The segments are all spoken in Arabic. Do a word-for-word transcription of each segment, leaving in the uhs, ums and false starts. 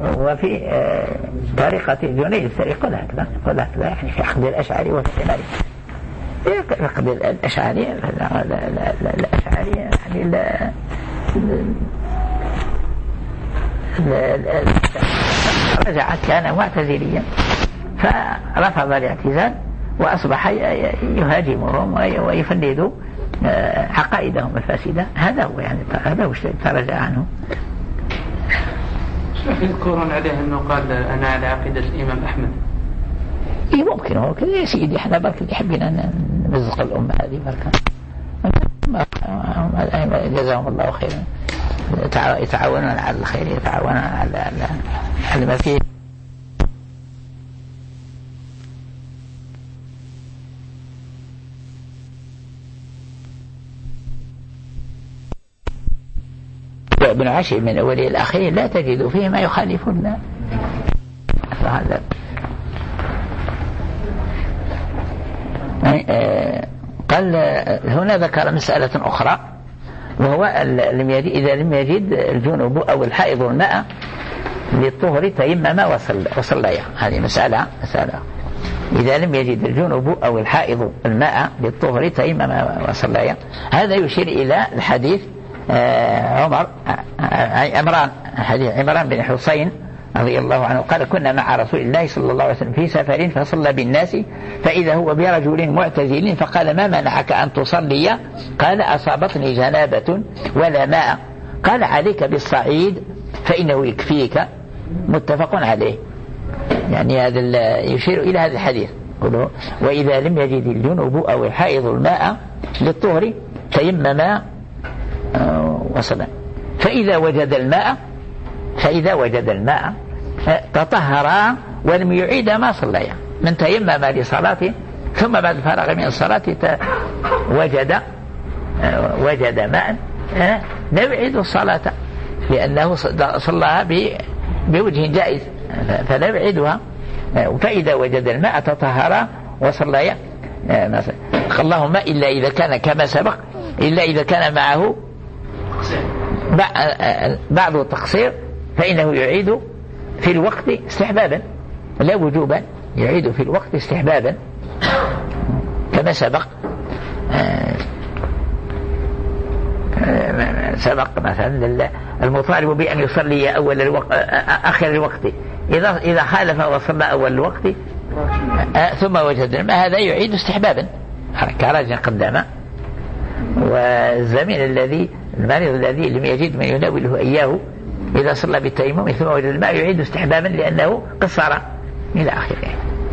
وفي طريقة الجنيد يقول هكذا يقول هكذا يعني في عقد الأشعري وفي مالك في عقد الأشعري الأشعري يعني لا رجع كان معتزليا فرفض الاعتزال وأصبح يهاجمهم ويفند عقائدهم الفاسدة. هذا هو يعني هذا هو ترجع عنه. يذكرون عليه أنه قال أنا على عقيدة الإمام أحمد. إيه ممكن هو كذا يا سيدي إحنا بركة يحبنا أن نمزق الأمة هذه بركة. جزاهم الله خيرا يتعاونون على الخير يتعاونون على على ما فيه. ابن عشر من أولي الأخير لا تجد فيه ما يخالفنا. فهذا قال هنا ذكر مسألة أخرى وهو إذا لم يجد الجنوب أو الحائض الماء للطهر تيمم وصليا. هذه مسألة مسألة إذا لم يجد الجنوب أو الحائض الماء للطهر تيمم وصليا. هذا يشير إلى الحديث عمر عمران حديث عمران بن حسين رضي الله عنه قال كنا مع رسول الله صلى الله عليه وسلم في سفر فصلى بالناس فإذا هو برجل معتزل فقال ما منعك أن تصلي؟ قال أصابتني جنابة ولا ماء. قال عليك بالصعيد فإنه يكفيك. متفق عليه. يعني هذا يشير إلى هذا الحديث وإذا لم يجد الجنوب أو الحائض الماء للطهر تيمم وصلا. فإذا وجد الماء فإذا وجد الماء تطهر ولم يعيد ما صليا. من تيمم لصلاته ثم بعد فرغ من الصلاة وجد وجد ماء لا يعيد الصلاة لأنه صلاها بوجه جائز فلا يعيدها. فإذا وجد الماء تطهر وصليا. اللهم إلا إذا كان كما سبق إلا إذا كان معه بعض التقصير فإنه يعيد في الوقت استحبابا لا وجوبا. يعيد في الوقت استحبابا كما سبق. سبق مثلا المطالب بأن يصلي أول الوقت آخر الوقت إذا إذا خالف وصلى أول الوقت ثم وجد الماء هذا يعيد استحبابا كرجل قدامه. والزمين الذي المريض الذي لم يجد من يناوله إياه إذا صلى بالتيمم ثم وجد الماء يعيد استحبابا لأنه قصر إلى آخره.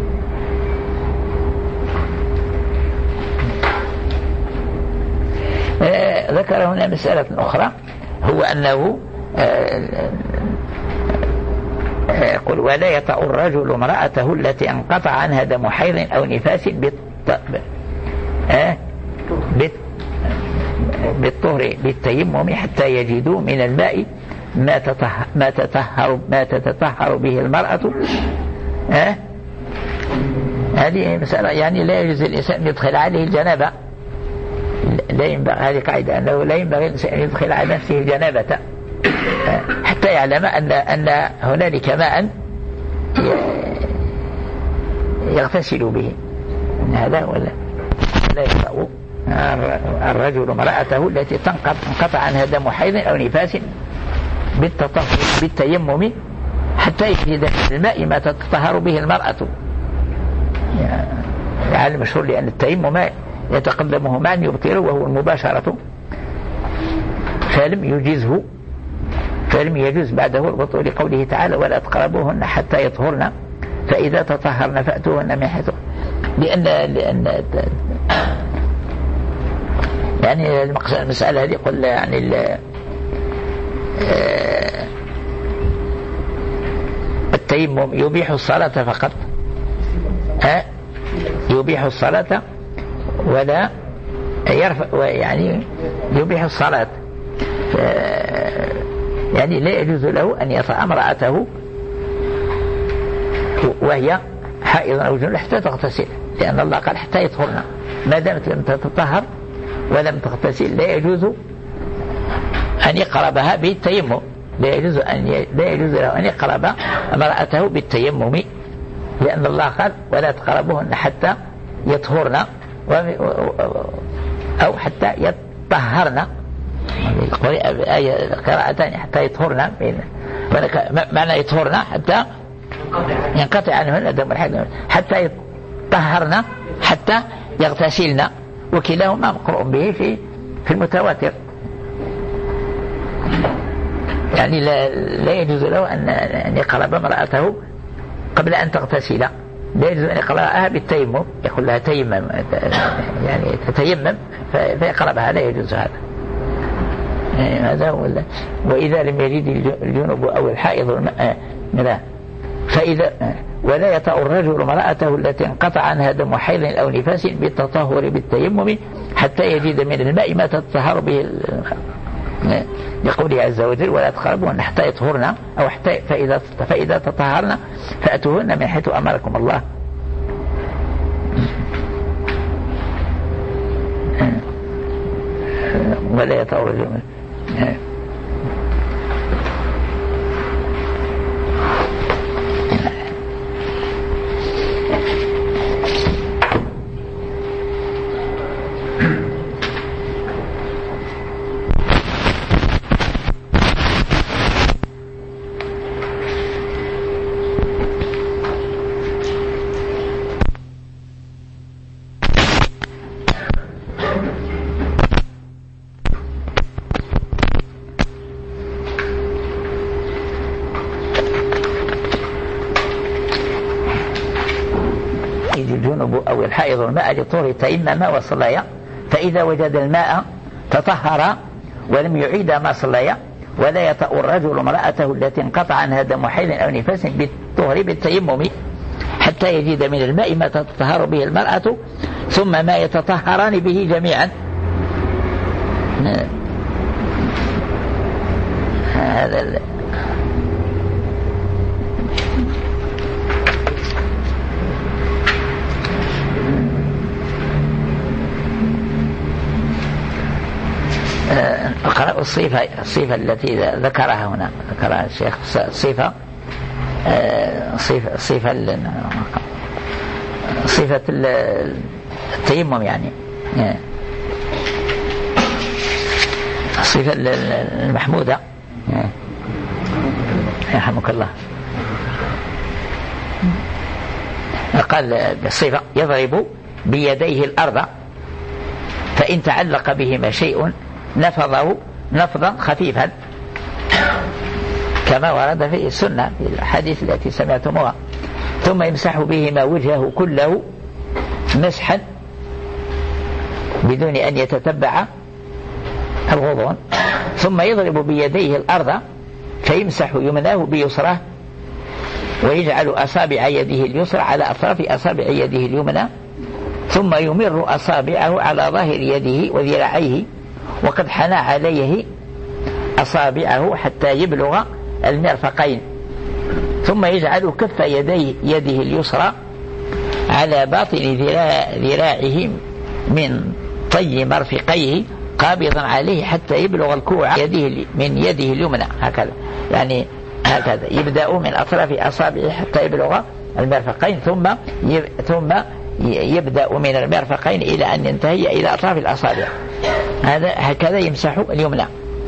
آه ذكر هنا مسألة أخرى هو أنه يقول آه ولا يطأ الرجل امرأته التي انقطع عنها دم حيض أو نفاس بالط... آه بالط... بالطهر بالتيمم حتى يجدوا من الماء ما تطهر ما تطهر ما تتطهر به المرأة. أه؟ هذه مسألة يعني لا يجوز الإنسان يدخل عليه الجنابة. لا ينبغي هذه قاعدة أنه لا ينبغي الإنسان يدخل على نفسه الجنابة أه؟ حتى يعلم أن أن هنالك ماء يغتسل به. هذا ولا لا يطأ الرجل امرأته التي تنقطع عنها دم حيض أو نفاس بالتطهر بالتيمم حتى يجد في الماء ما تتطهر به المرأة. يعني المشهور لأن التيمم يتقدمه ماء يبطله وهو المباشرة فلم يجزه فلم يجوز بعده الوضوء لقوله تعالى ولا تقربوهن حتى يطهرن فإذا تطهرن فأتوهن من حيث لأن لأن يعني المسألة هذه قل يعني التيمم يبيح الصلاة فقط أه؟ يبيح الصلاة ولا يرفع يعني يبيح الصلاة يعني لا يجوز له أن يطأ امرأته وهي حائض أو جنون حتى تغتسل لأن الله قال حتى يطهرنا ما دامت لم تتطهر ولم تغتسل لا يجوز أن يقربها بالتيمم لا يجوز أن لا يجوز له أن يقرب امرأته بالتيمم، لأن الله قال ولا تقربوهن حتى يطهرن أو حتى يطهرن، آية قراءتان حتى يطهرن، معنى يطهرن حتى ينقطع عنهن دم الحيض، حتى يطهرن حتى يغتسلن، وكلاهما مقروء به في في المتواتر. يعني لا, لا يجوز له أن يقرب امرأته قبل أن تغتسل، لا يجوز أن يقربها بالتيمم، يقول لها تيمم يعني تتيمم فيقربها، لا يجوز هذا. يعني هذا هو. وإذا لم يجد الجنوب أو الحائض الماء فإذا ولا يطأ الرجل امرأته التي انقطع عنها دم حيض أو نفاس بالتطهر بالتيمم حتى يجد من الماء ما تتطهر به، لقوله عز وجل ولا تقربوهن حتى يطهرن أو حتى فإذا فإذا تطهرن فأتوهن من حيث أمركم الله. ولا يطأ الرجل الجنوب أو الحائض الماء لطهر تيمم وصليا، فإذا وجد الماء تطهر ولم يعيد ما صليا. ولا يطأ الرجل امرأته التي انقطع عنها دم حيض أو نفاس بالطهر بالتيمم حتى يجد من الماء ما تطهر به المرأة ثم ما يتطهران به جميعا. هذا اقرأ الصفة الصفة التي ذكرها هنا، ذكرها الشيخ صفة صفة صفة صفة التيمم، يعني الصفة المحمودة يرحمك الله. قال الصفة يضرب بيديه الأرض فإن تعلق بهما شيء نفضه نفضا خفيفا كما ورد في السنة في الحديث التي سمعتموها، ثم يمسح بهما وجهه كله مسحا بدون أن يتتبع الغضون، ثم يضرب بيديه الأرض فيمسح يمناه بيسره ويجعل أصابع يده اليسرى على أطراف أصابع يده اليمنى، ثم يمر أصابعه على ظاهر يده وذراعيه وقد حنى عليه أصابعه حتى يبلغ المرفقين، ثم يجعل كف يديه يده اليسرى على باطن ذراعه من طي مرفقيه قابضا عليه حتى يبلغ الكوع يده من يده اليمنى، هكذا يعني هكذا يبدأ من أطراف أصابعه حتى يبلغ المرفقين، ثم ثم يبدأ من المرفقين إلى أن ينتهي إلى أطراف الأصابع. هذا هكذا يمسح اليمنى،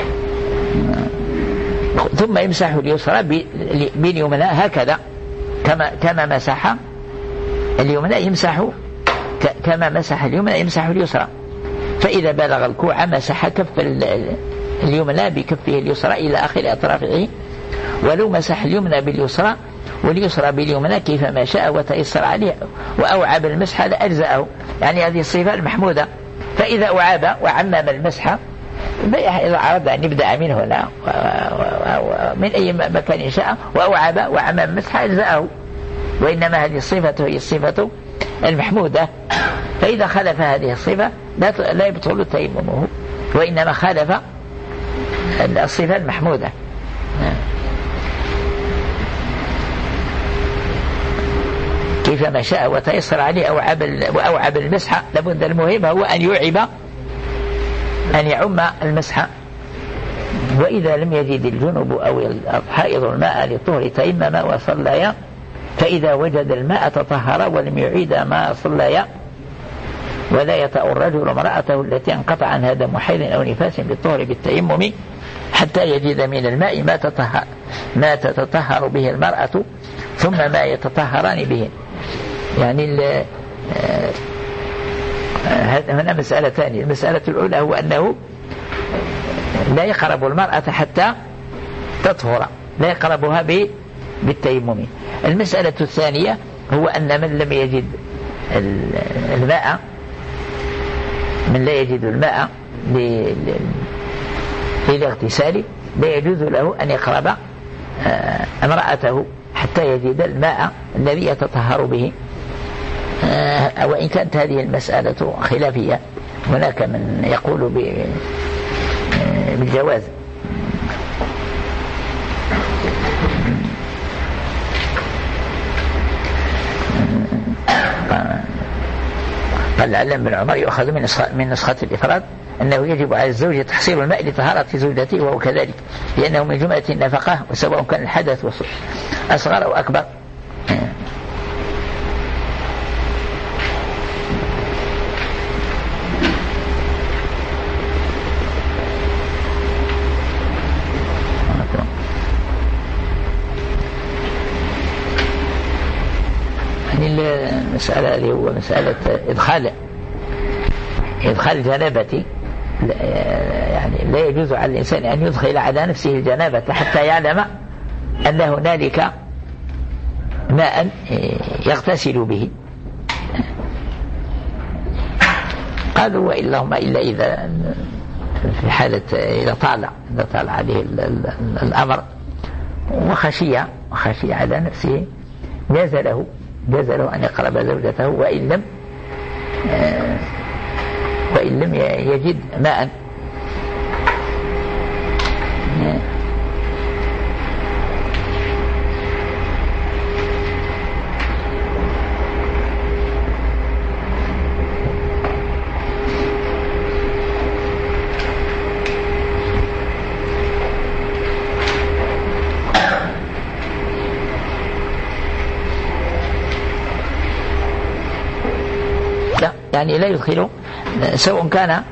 ثم يمسح اليسرى باليمنى هكذا كما كما مسح اليمنى يمسح كما مسح اليمنى يمسح اليسرى، فإذا بلغ الكوع مسح كف اليمنى بكفه اليسرى إلى آخر أطرافه، ولو مسح اليمنى باليسرى واليسرى باليمنى كيفما شاء وتيسر عليه وأوعب المسح لأجزأه. يعني هذه الصفة المحمودة. فإذا أعاب وعمم المسح إذا أراد أن يبدأ من هنا من أي مكان شاء وأوعب وعمم المسح أجزأه، وإنما هذه الصفة هي الصفة المحمودة. فإذا خالف هذه الصفة لا يبطل تيممه، وإنما خالف الصفة المحمودة. كيفما شاء وتيسر عليه وأوعب المسح، لابد المهم هو أن يعب أن يعم المسح وإذا لم يجد الجنب أو الحائض الماء للطهر تيمم وصليا، فإذا وجد الماء تطهر ولم يعيد ما صليا. ولا يطأ الرجل امرأته التي انقطع عنها دم حيض أو نفاس بالطهر بالتيمم حتى يجد من الماء ما تطهر, ما تتطهر به المرأة ثم ما يتطهران به. يعني هنا مسألة ثانية. المسألة الأولى هو أنه لا يقرب المرأة حتى تطهر، لا يقربها بالتيمم. المسألة الثانية هو أن من لم يجد الماء من لا يجد الماء للاغتسال لا يجوز له أن يقرب امرأته حتى يجد الماء الذي يتطهر به. وإن كانت هذه المسألة خلافية، هناك من يقول بالجواز. قال علم بن عمر يؤخذ من من نسخة الإفراد أنه يجب على الزوج تحصيل الماء لطهارة زوجته، وهو كذلك لأنه من جملة النفقة، وسواء كان الحدث أصغر أو أكبر. المسألة اللي هو مسألة إدخال إدخال الجنابة، يعني لا يجوز على الإنسان أن يدخل على نفسه الجنابة حتى يعلم أن هنالك ماء يغتسل به. قالوا وإلهما إلا إذا في حالة إذا طال إذا طال عليه الأمر وخشي وخشي على نفسه جاز له جاز له أن يقرب زوجته وإن لم آه وإن لم يجد ماء. يعني لا يدخل سواء كان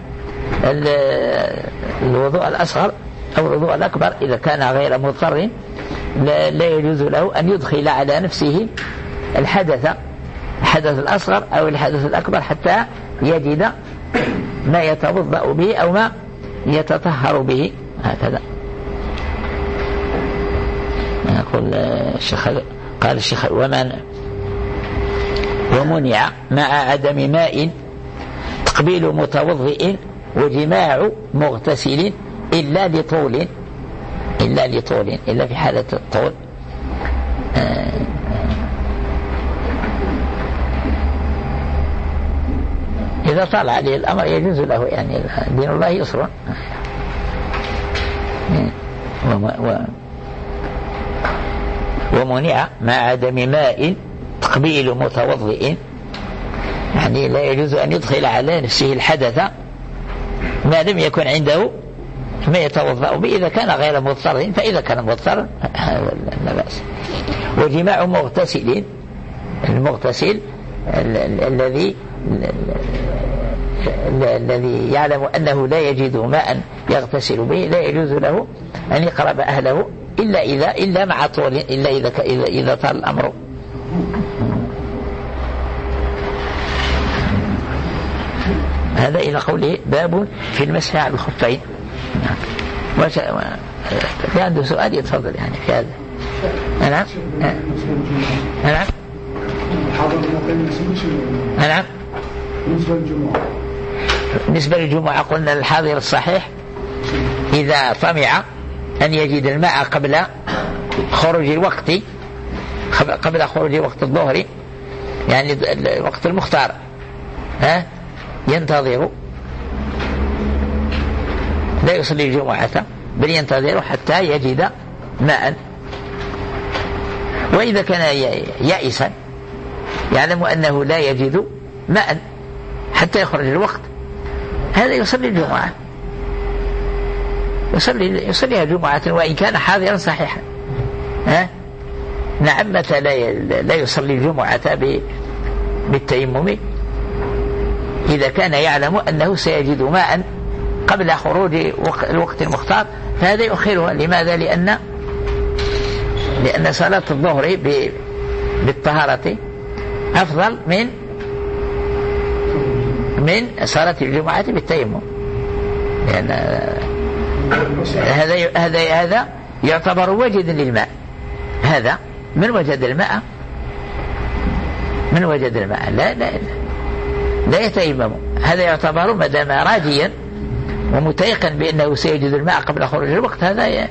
الوضوء الأصغر أو الوضوء الأكبر، إذا كان غير مضطر لا يجوز له أن يدخل على نفسه الحدث الحدث الأصغر أو الحدث الأكبر حتى يجد ما يتوضأ به أو ما يتطهر به. هكذا يقول الشيخ. قال الشيخ ومن ومنع مع عدم ماء تقبيل متوضئ وجماع مغتسل إلا لطول إلا لطول إلا في حالة الطول. إذا طال عليه الأمر يجوز له، يعني دين الله يسر. ومنع مع عدم ماء تقبيل متوضئ، يعني لا يجوز أن يدخل على نفسه الحدث ما لم يكن عنده ما يتوضأ به إذا كان غير مضطر، فإذا كان مضطر لا بأس. وجماع مغتسل، المغتسل الذي الذي يعلم أنه لا يجد ماء يغتسل به لا يجوز له أن يقرب أهله إلا إذا إلا مع طول إلا إذا إذا طال الأمر. هذا إلى قوله باب في المسح على الخفين. في عنده سؤال يتفضل يعني في هذا. نعم نعم نعم. بالنسبة للجمعة قلنا الحاضر الصحيح إذا طمع أن يجد الماء قبل خروج الوقت قبل خروج وقت الظهر، يعني الوقت المختار، ها ينتظر لا يصلي الجمعة بل ينتظر حتى يجد ماء. وإذا كان يائسا يعلم أنه لا يجد ماء حتى يخرج الوقت، هذا يصلي الجمعة. يصلي يصليها جمعة وإن كان حاضرا صحيحا. ها نعم. متى لا يصلي الجمعة بالتيمم؟ إذا كان يعلم أنه سيجد ماء قبل خروج الوقت المختار فهذا يؤخرها. لماذا؟ لأن لأن صلاة الظهر بالطهارة أفضل من من صلاة الجمعة بالتيمم، لأن هذا هذا هذا يعتبر وجد للماء. هذا من وجد الماء من وجد الماء لا لا لا يتيمم. هذا يعتبر ما دام راجيا ومتيقن بأنه سيجد الماء قبل خروج الوقت. هذا ي...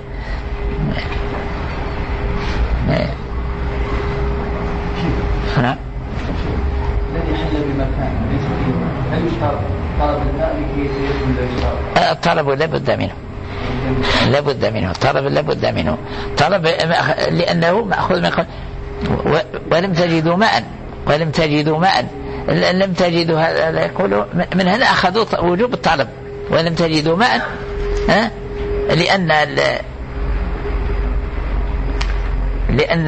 نعم. الذي حل بمكان هل يشترط طلب الماء لكي يكون لا يشترط؟ الطلب لا بد منه لا بد منه الطلب لا بد منه طلب لأنه مأخوذ من ولم تجدوا ماء ولم تجدوا ماء لم تجدوا هذا يقولوا من هنا أخذوا وجوب الطلب ولم تجدوا ماء. ها لأن لأن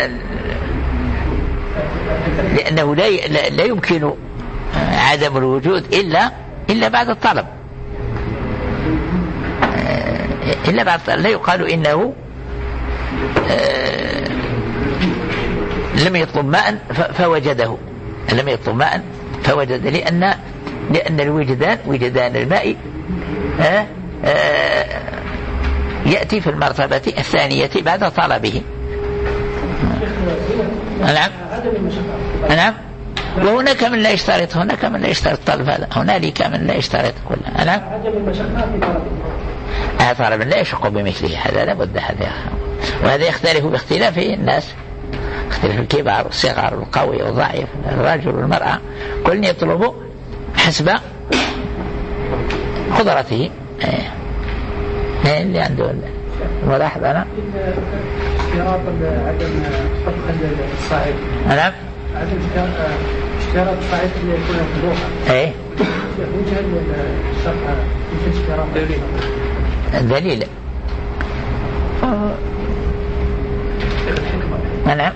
لأنه لا لا يمكن عدم الوجود إلا إلا بعد الطلب إلا بعد الطلب. لا يقال إنه لم يطلب ماء فوجده لم يطلب ماء فوجد لأن لأن الوجدان وجدان الماء يأتي في المرتبة الثانية بعد طلبه. نعم نعم. وهناك من لا يشترط هناك من لا يشترط طلب هذا هنالك من لا يشترط كله. نعم. هذا طلب لا يشق بمثله هذا لا بد. هذا وهذا يختلف باختلاف الناس اختلاف الكبار والصغار والقوي والضعيف الرجل والمرأة كل يطلب حسب قدرته. ايه اللي عنده ملاحظ. أنا اشتراط عدم طبق الصاعد. نعم. عدم اشتراط الصاعد اللي يكون في اللوحة. ايه وجه الشرح وجه اشتراط الدليل. نعم.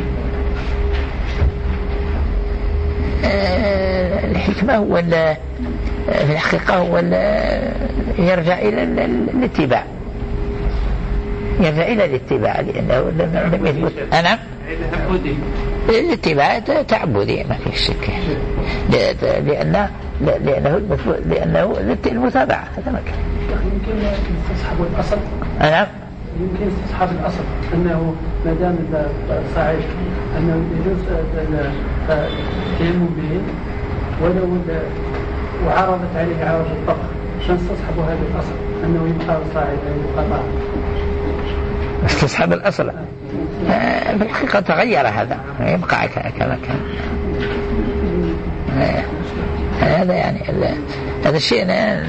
الحكمة هو في الحقيقة هو يرجع إلى الاتباع يرجع إلى الاتباع لأنه لم يثبت. أنا الاتباع تعبدي ما في شك لأن لأنه لأنه المتابعة هذا ما كان. يمكن استصحاب الأصل. نعم. يمكن استصحاب الأصل أنه ما دام الصعيد أنه يجوز التيمم به ولو وعرضت عليه عرض الطبخ فنستصحب هذا الأصل أنه يبقى الصاعد يبقى. استصحاب الأصل في الحقيقة تغير هذا يبقى كما كان. هذا يعني هذا الشيء أنا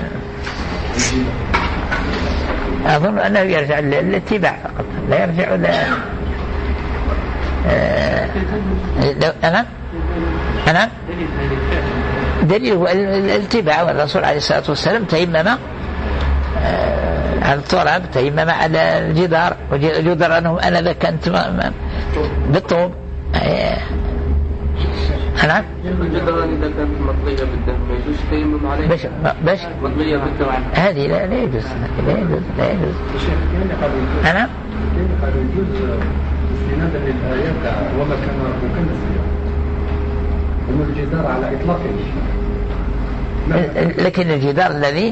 أظن أنه يرجع للاتباع فقط لا يرجع ل أنا أنا دليل هو الاتباع. والرسول عليه الصلاة والسلام تيمم على التراب تيمم على الجدار وجدر أنهم أنا ذا كنت بالطوب. نعم. الجدران إذا كانت مطلية بالدم ما يجوز تيمم عليه. باش باش مطلية بالدم هذه لا لا يجوز لا يجوز لا يجوز. أنا قالوا يجوز استنادا للآيات وما كان ربك نسيا ومن الجدار على إطلاقه. لكن الجدار الذي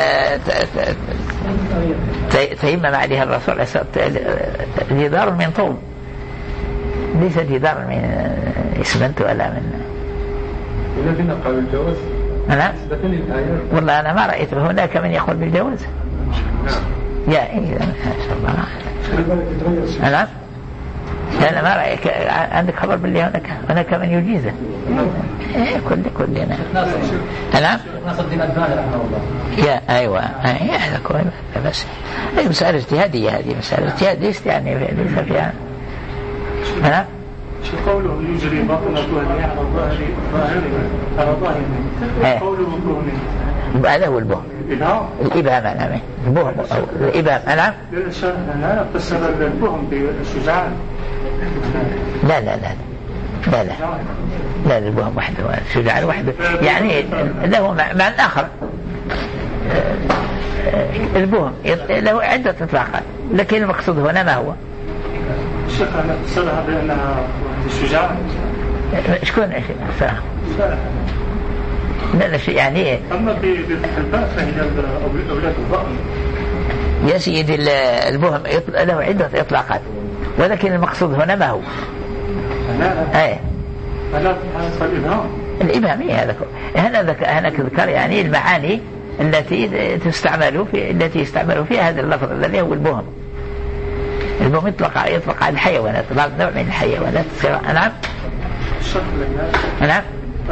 تيمم عليها الرسول عليه الصلاة والسلام جدار من طوب ليس جدار من إسمنت ولا من. الذين قالوا الجواز. أنا والله أنا ما رأيت هناك من يقول بالجواز. يا إيه ما شاء الله. أنا أنا ما رأيك عندك خبر باللي هناك هناك من يجيزه. إيه كل كلنا. أنا. يا أيوة أيه هذا كله بس هذه مسألة اجتهادية هذه مسألة اجتهاد ليست يعني ليس فيها. أنا. شو قوله يجري باطنته على ظاهر ظاهر على ظاهر قوله كونه. هذا هو البهم الإبهام الإبهام نعم البهم الإبهام نعم أنا فسر البهم بالشجاع لا لا لا لا لا لا البهم وحده الشجاع وحده يعني له معنى آخر. البهم له عدة إطلاقات لكن المقصود هنا ما هو؟ الشيخ أنا فسرها بأنها الشجاع. شكون فسرها؟ لا لا شيء يعني أما بفتح الباء فهي أولاد الضأن يا سيدي. البهم له عدة إطلاقات ولكن المقصود هنا ما هو؟ أنا أنا الإبهام الإبهام هذا هنا هنا ذكر يعني المعاني التي تستعمل في التي يستعمل فيها هذا اللفظ الذي هو البهم. البهم يطلق يطلق على الحيوانات بعض نوع من الحيوانات. نعم نعم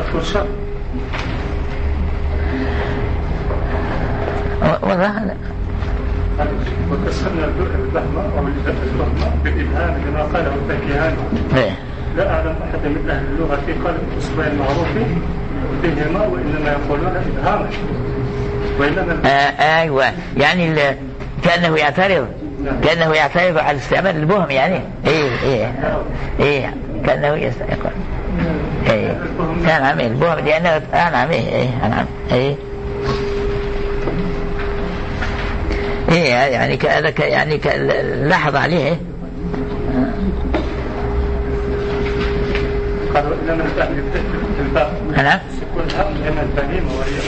والله لا وكسرنا البهمة أو البهمة بالإبهام كما قاله الفكهاني. لا أعلم أحد من أهل اللغة قال الأسبوع المعروف بهما وإنما يقولون إبهاما وإنما آه أيوة يعني كأنه يعترض كأنه يعترض على استعمال البهم يعني إيه إيه إيه كأنه يستيقظ إيه نعم البهم لأنه نعم إيه نعم إيه إيه يعني كذا يعني لاحظ عليه قالوا إنما الفهم الباب نعم يكون الهم لأن البهيمة وهي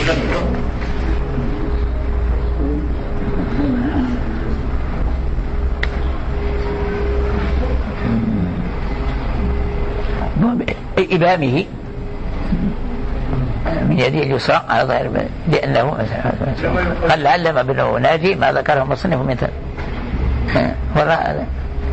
أولاد إبهامه من يده اليسرى على ظاهر لأنه قال علم ابن ناجي ما ذكره مصنف مثل وراء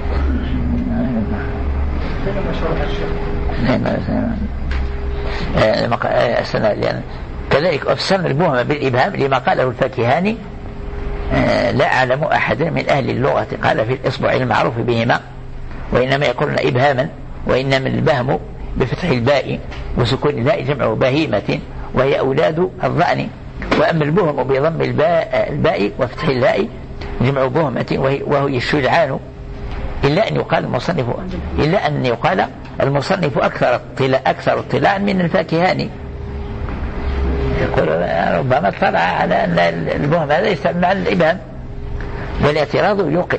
كذلك أفسر البهم بالإبهام لما قاله الفكهاني. لا أعلم أحد من أهل اللغة قال في الإصبع المعروف بهما وإنما يقولون إبهاما وإنما البهم بفتح الباء وسكون الباء جمع بهيمة وهي أولاد الضأن. وأما البهم بضم الباء, الباء وفتح الباء جمع بهمة وهي الشجعان. إلا أن يقال المصنف إلا أن يقال المصنف أكثر اطلاع أكثر اطلاعا من الفاكهاني. يقول ربما اطلع على أن البهم هذا يستعمل على الإبهام. والاعتراض يوقف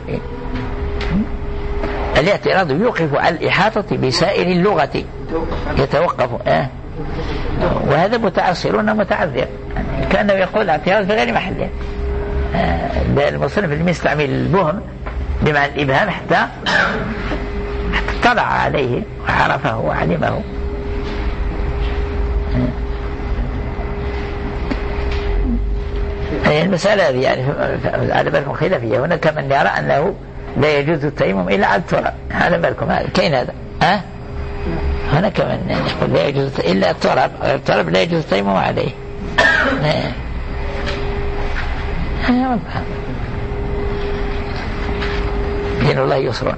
الاعتراض يوقف على الإحاطة بسائر اللغة يتوقف آه. وهذا متعصرون متعذر كأنه يقول اعتراض في غير محله. آه. المصنف اللي يستعمل البهم بمعنى الإبهام حتى حتى اطلع عليه وعرفه وعلمه. آه. المسألة هذه يعني على بالكم خلافية. هناك من يرى أنه لا يجوز التيمم إلا على التراب. على بالكم هذا كاين هذا ها أه؟ هناك من يقول لا يجوز إلا التراب التراب لا يجوز التيمم عليه. دين الله يسر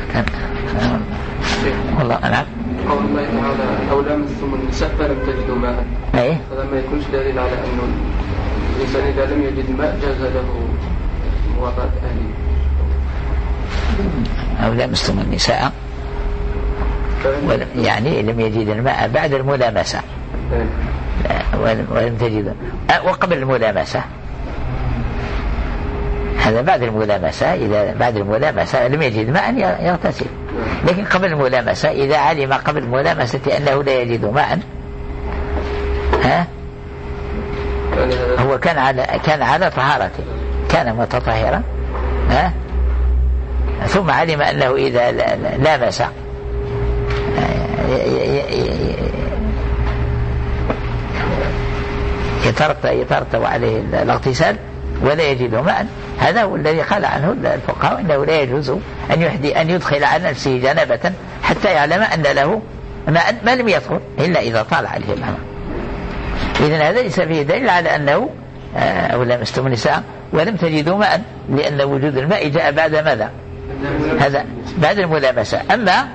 والله أنا قول الله تعالى أو لامستم النساء فلم تجدوا ماء. أيه هذا ما يكونش دليل على أنه الإنسان إذا لم يجد ماء جاز له مواطنة أهله. أو لامستم النساء يعني لم يجد الماء بعد الملامسة ولم تجد وقبل الملامسة. هذا بعد الملامسة. إذا بعد الملامسة لم يجد ماء يغتسل. لكن قبل الملامسة إذا علم قبل الملامسة أنه لا يجد ماء ها هو كان على كان على طهارة كان متطهرا ها ثم علم أنه إذا لامس يترتب عليه الاغتسال ولا يجد ماء. هذا هو الذي قال عنه الفقهاء إنه لا يجوز أن يحدي أن يدخل على نفسه جنابة حتى يعلم أن له ماء ما لم يطهر إلا إذا طال عليه الأمر. إذن هذا ليس فيه دليل على أنه أو لامستم النساء ولم تجدوا ماء لأن وجود الماء جاء بعد ماذا؟ هذا بعد الملامسة. أما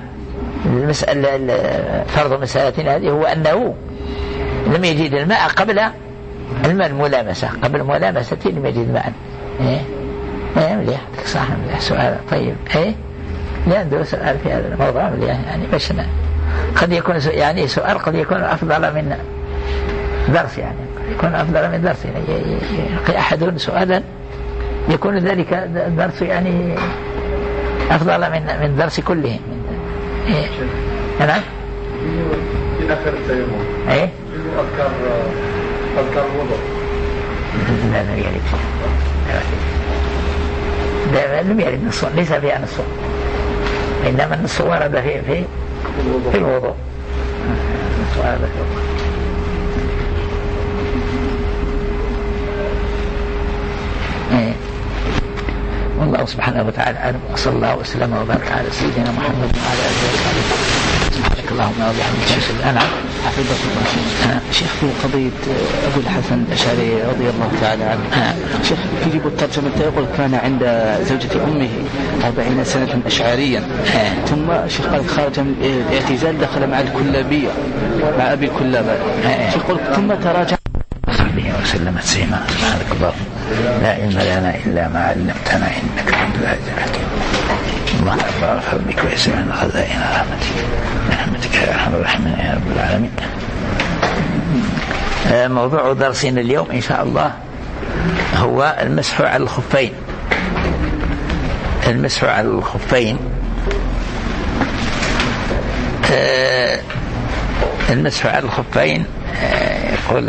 المسألة فرض مسألة هذه هو أنه لم يجد الماء قبل الماء الملامسة قبل الملامسة لم يجد ماء. إيه إيه مليح صح مليح سؤال طيب. إيه لا عنده سؤال في هذا الموضوع مليح يعني بشنا قد يكون يعني سؤال قد يكون أفضل من درس يعني يكون أفضل من درس يعني يلقي أحد سؤالا يكون ذلك الدرس يعني أفضل من من درس كلهم. إيه نعم في آخر التيمم إيه أذكار أذكار الوضوء لا لم يرد لا لم يرد نص ليس فيها نص إنما النص ورد في في في الوضوء النص ورد في الوضوء. إيه والله سبحانه وتعالى أعلم وصلى الله وسلم وبارك على سيدنا محمد وعلى آله وصحبه. سبحانك اللهم وبحمدك. أنا حفظك الله شيخ في قضية أبو الحسن الأشعري رضي الله تعالى عنه. شيخ يجب الترجمة يقول كان عند زوجة أمه أربعين سنة أشعريا ثم شيخ قال خرج من الاعتزال دخل مع الكلابية مع أبي الكلابة يقول ثم تراجع صحبه وسلم تسليما. سبحانك اللهم لا علم لنا إلا ما علمتنا إنك أنت العليم الحكيم. اللهم اغفر بك ويسر عن خزائن رحمتك برحمتك يا ارحم الراحمين يا رب العالمين. موضوع درسنا اليوم ان شاء الله هو المسح على الخفين. المسح على الخفين المسح على الخفين يقول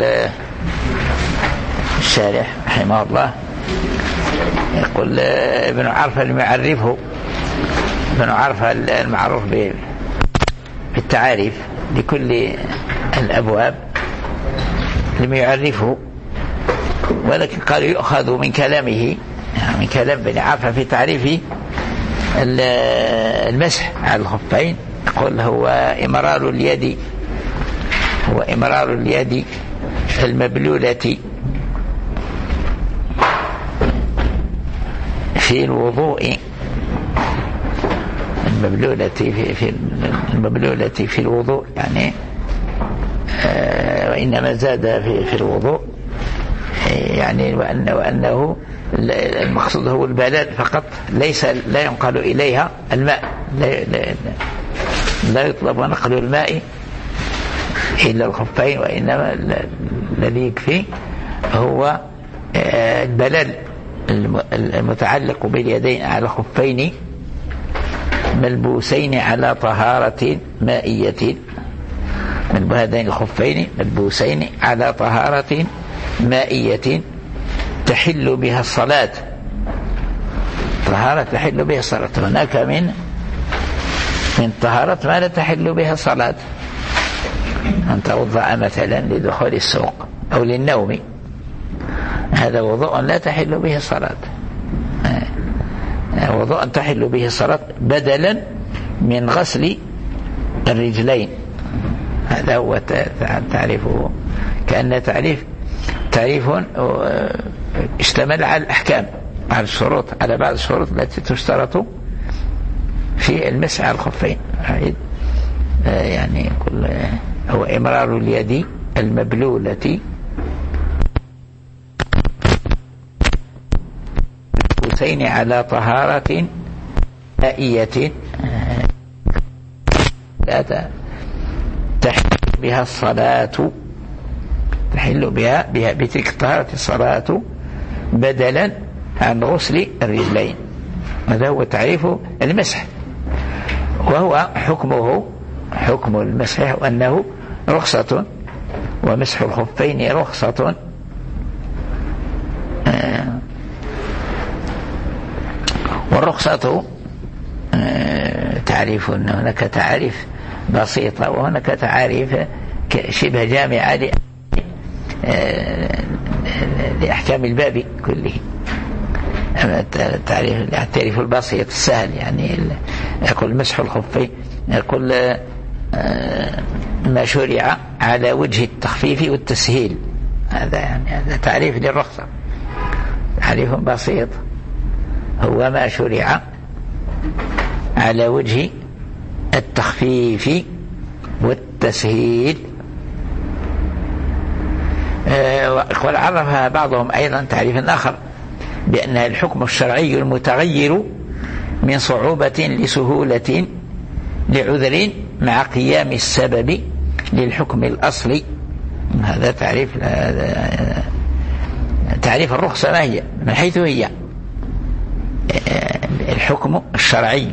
الشارح رحمه الله يقول ابن عرفة لم يعرفه ابن عرفة المعروف بالتعاريف لكل الأبواب لم يعرفه ولكن قال يؤخذ من كلامه من كلام ابن عرفة في تعريف المسح على الخفين. يقول هو إمرار اليد هو إمرار اليد المبلولة في الوضوء المبلولة في في المبلولة في الوضوء يعني آه وإنما زاد في في الوضوء يعني وأن وأنه المقصود هو البلال فقط ليس لا ينقل إليها الماء لا, لا, لا يطلب نقل الماء إلا الخفين وإنما الذي يكفي هو آه البلال المتعلق باليدين على خفين ملبوسين على طهارة مائية. هذين الخفين ملبوسين على طهارة مائية تحل بها الصلاة طهارة تحل بها الصلاة. هناك من من طهارة ما لا تحل بها الصلاة أن توضأ مثلا لدخول السوق أو للنوم هذا وضوء لا تحل به الصلاة وضوء تحل به الصلاة بدلا من غسل الرجلين. هذا هو تعريفه كأن تعريف تعريف اشتمل على الأحكام على الشروط على بعض الشروط التي تشترط في المسح على الخفين. يعني كل هو إمرار اليد المبلولة ملبوسين على طهارة مائية لا تحل بها الصلاة تحل بها, بها بتلك الطهارة الصلاة بدلا عن غسل الرجلين. هذا هو تعريف المسح وهو حكمه حكم المسح أنه رخصة ومسح الخفين رخصة والرخصة تعريف أن هناك تعريف بسيطة وهناك تعريف شبه جامعة لأحكام الباب كله. التعريف التعريف البسيط السهل يعني يقول مسح الخفين يقول ما شرع على وجه التخفيف والتسهيل. هذا يعني هذا تعريف للرخصة تعريف بسيط هو ما شرع على وجه التخفيف والتسهيل وعرفها بعضهم أيضا تعريف آخر بأنها الحكم الشرعي المتغير من صعوبة لسهولة لعذر مع قيام السبب للحكم الأصلي. هذا تعريف تعريف الرخصة ما هي من حيث هي الحكم الشرعي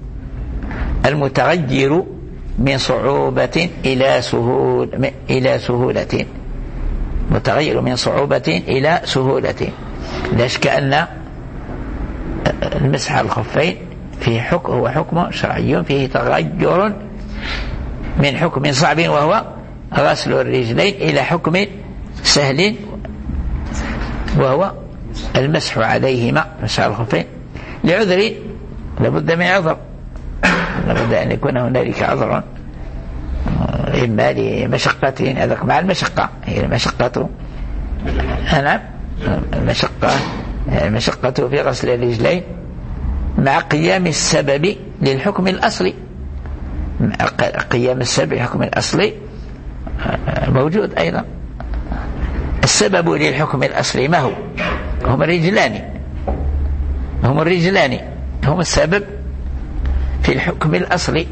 المتغير من صعوبة إلى سهولة إلى سهولة متغير من صعوبة إلى سهولة. لا شك أن المسح على الخفين فيه حكم هو حكم شرعي فيه تغير من حكم صعب وهو غسل الرجلين إلى حكم سهل وهو المسح عليهما مسح على الخفين لعذر لابد من عذر لابد أن يكون هنالك عذر إما لمشقة هذا مع المشقة هي المشقة نعم المشقة المشقة في غسل الرجلين مع قيام السبب للحكم الأصلي. قيام السبب للحكم الأصلي موجود أيضا. السبب للحكم الأصلي ما هو؟ هم الرجلان هم الرجلان هم السبب في الحكم الأصلي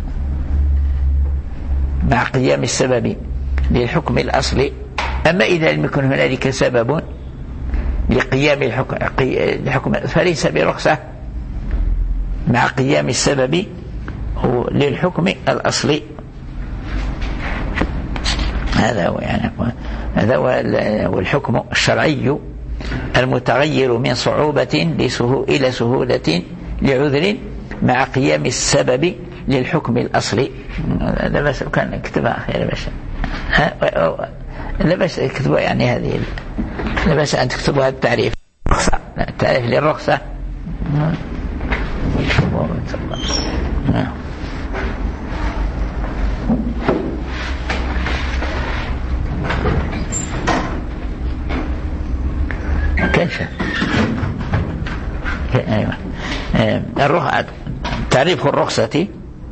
مع قيام السبب للحكم الأصلي. أما إذا لم يكن هنالك سبب لقيام الحكم فليس برخصة مع قيام السبب للحكم الأصلي. هذا هو يعني هذا هو الحكم الشرعي المتغير من صعوبة لسهو إلى سهولة لعذر مع قيام السبب للحكم الأصلي. لا بس كان اكتبها خير بس لا بس اكتبوا يعني هذه لا بس أن تكتبوا هذا التعريف التعريف للرخصة كيف أيوة الرخصة تعريف الرخصة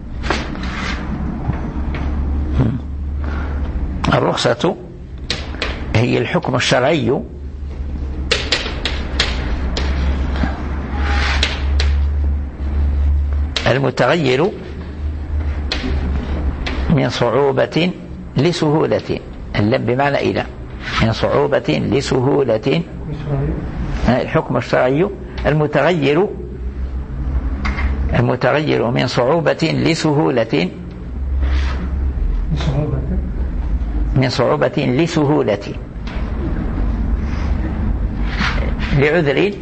الرخصة هي الحكم الشرعي المتغير من صعوبة لسهولة اللم بمعنى إلى من صعوبة لسهولة الحكم الشرعي المتغير المتغير من صعوبة لسهولة من صعوبة لسهولة لعذر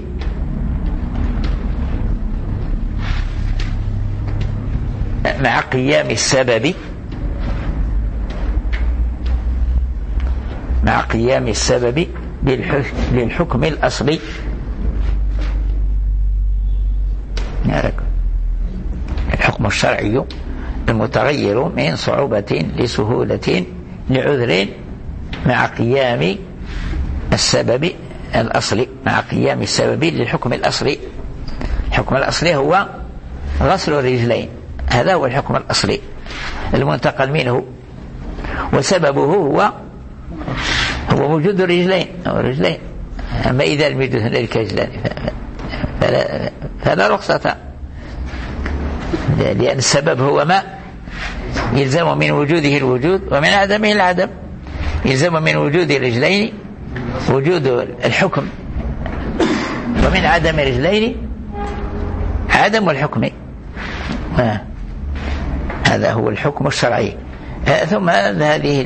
مع قيام السبب مع قيام السبب للحكم الأصلي. الحكم الشرعي المتغير من صعوبة لسهولة لعذر مع قيام السبب الأصلي مع قيام السبب للحكم الأصلي. الحكم الأصلي هو غسل الرجلين هذا هو الحكم الأصلي المنتقل منه وسببه هو هو وجود الرجلين أو الرجلين. أما إذا لم يوجد هنالك رجلان فلا, فلا رخصة لأن السبب هو ما يلزم من وجوده الوجود ومن عدمه العدم. يلزم من وجود الرجلين وجود الحكم ومن عدم الرجلين عدم الحكم. هذا هو الحكم الشرعي. ثم هذه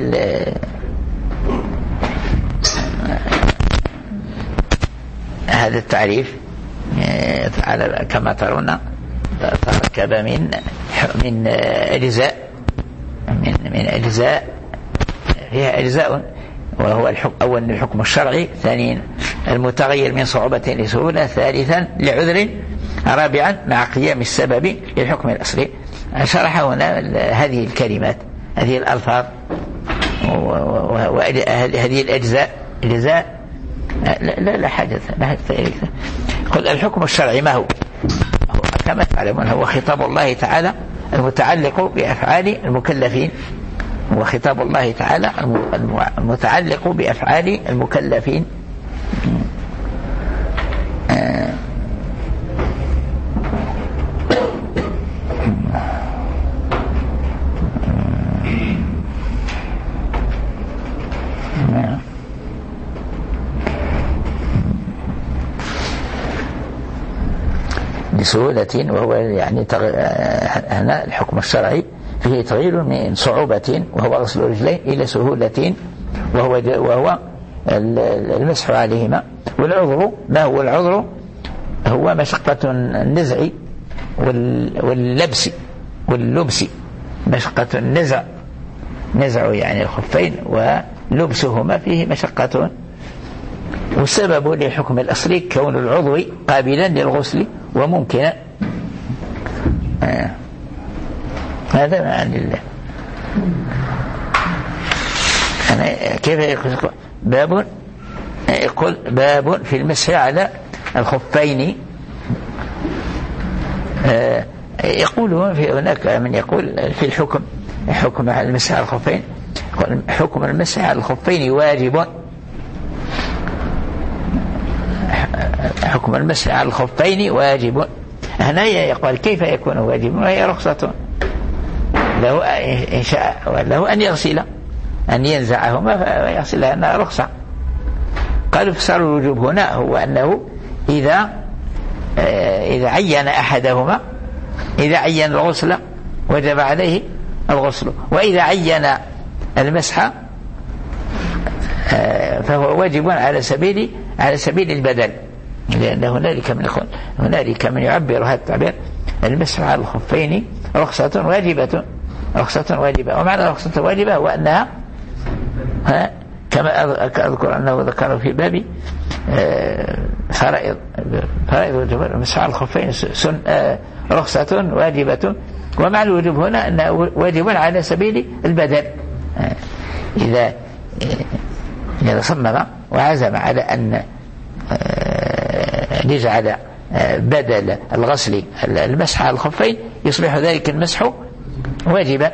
هذا التعريف كما ترون تركب من من أجزاء من من أجزاء فيها أجزاء وهو الحكم أولا الحكم الشرعي ثانيا المتغير من صعوبة لسهولة ثالثا لعذر رابعا مع قيام السبب للحكم الأصلي. شرح هنا هذه الكلمات هذه الألفاظ وهذه الأجزاء أجزاء لا لا حاجة لا حاجة إليك. قل الحكم الشرعي ما هو؟ هو كما تعلمون هو خطاب الله تعالى المتعلق بأفعال المكلفين وخطاب الله تعالى المتعلق بأفعال المكلفين. بسهولة، وهو يعني هنا الحكم الشرعي فيه تغيير من صعوبة وهو غسل الرجلين إلى سهولة وهو وهو المسح عليهما. والعذر ما هو العذر؟ هو مشقة النزع واللبس واللبس، مشقة النزع، نزع يعني الخفين ولبسهما فيه مشقة. والسبب للحكم الأصلي كون العضو قابلا للغسل وممكنا. آه. هذا معنى الله. أنا كيف يقول باب يقول باب في المسح على الخفين. آه يقولون في هناك من يقول في الحكم حكم على المسح على الخفين، حكم المسح على الخفين واجب. حكم المسح على الخفين واجب. هنا يقول كيف يكون واجب وهي رخصة له إن شاء له أن يغسل أن ينزعهما ويغسلها أنها رخصة. قالوا فصار الوجوب هنا هو أنه إذا إذا عين أحدهما، إذا عين الغسل وجب عليه الغسل، وإذا عين المسح فهو واجب على سبيل على سبيل البدل، لأن هنالك من يقول هنالك من يعبر هذا التعبير المسح على الخفين رخصة واجبة، رخصة واجبة. ومعنى رخصة واجبة هو أنها ها كما أذكر أنه ذكر في باب فرائض فرائض الوجوب المسح على الخفين سن رخصة واجبة. ومعنى الوجوب هنا أنه واجب على سبيل البدل. إذا إذا صمم وعزم على أن يجعل بدل الغسل المسح على الخفين يصبح ذلك المسح واجبا.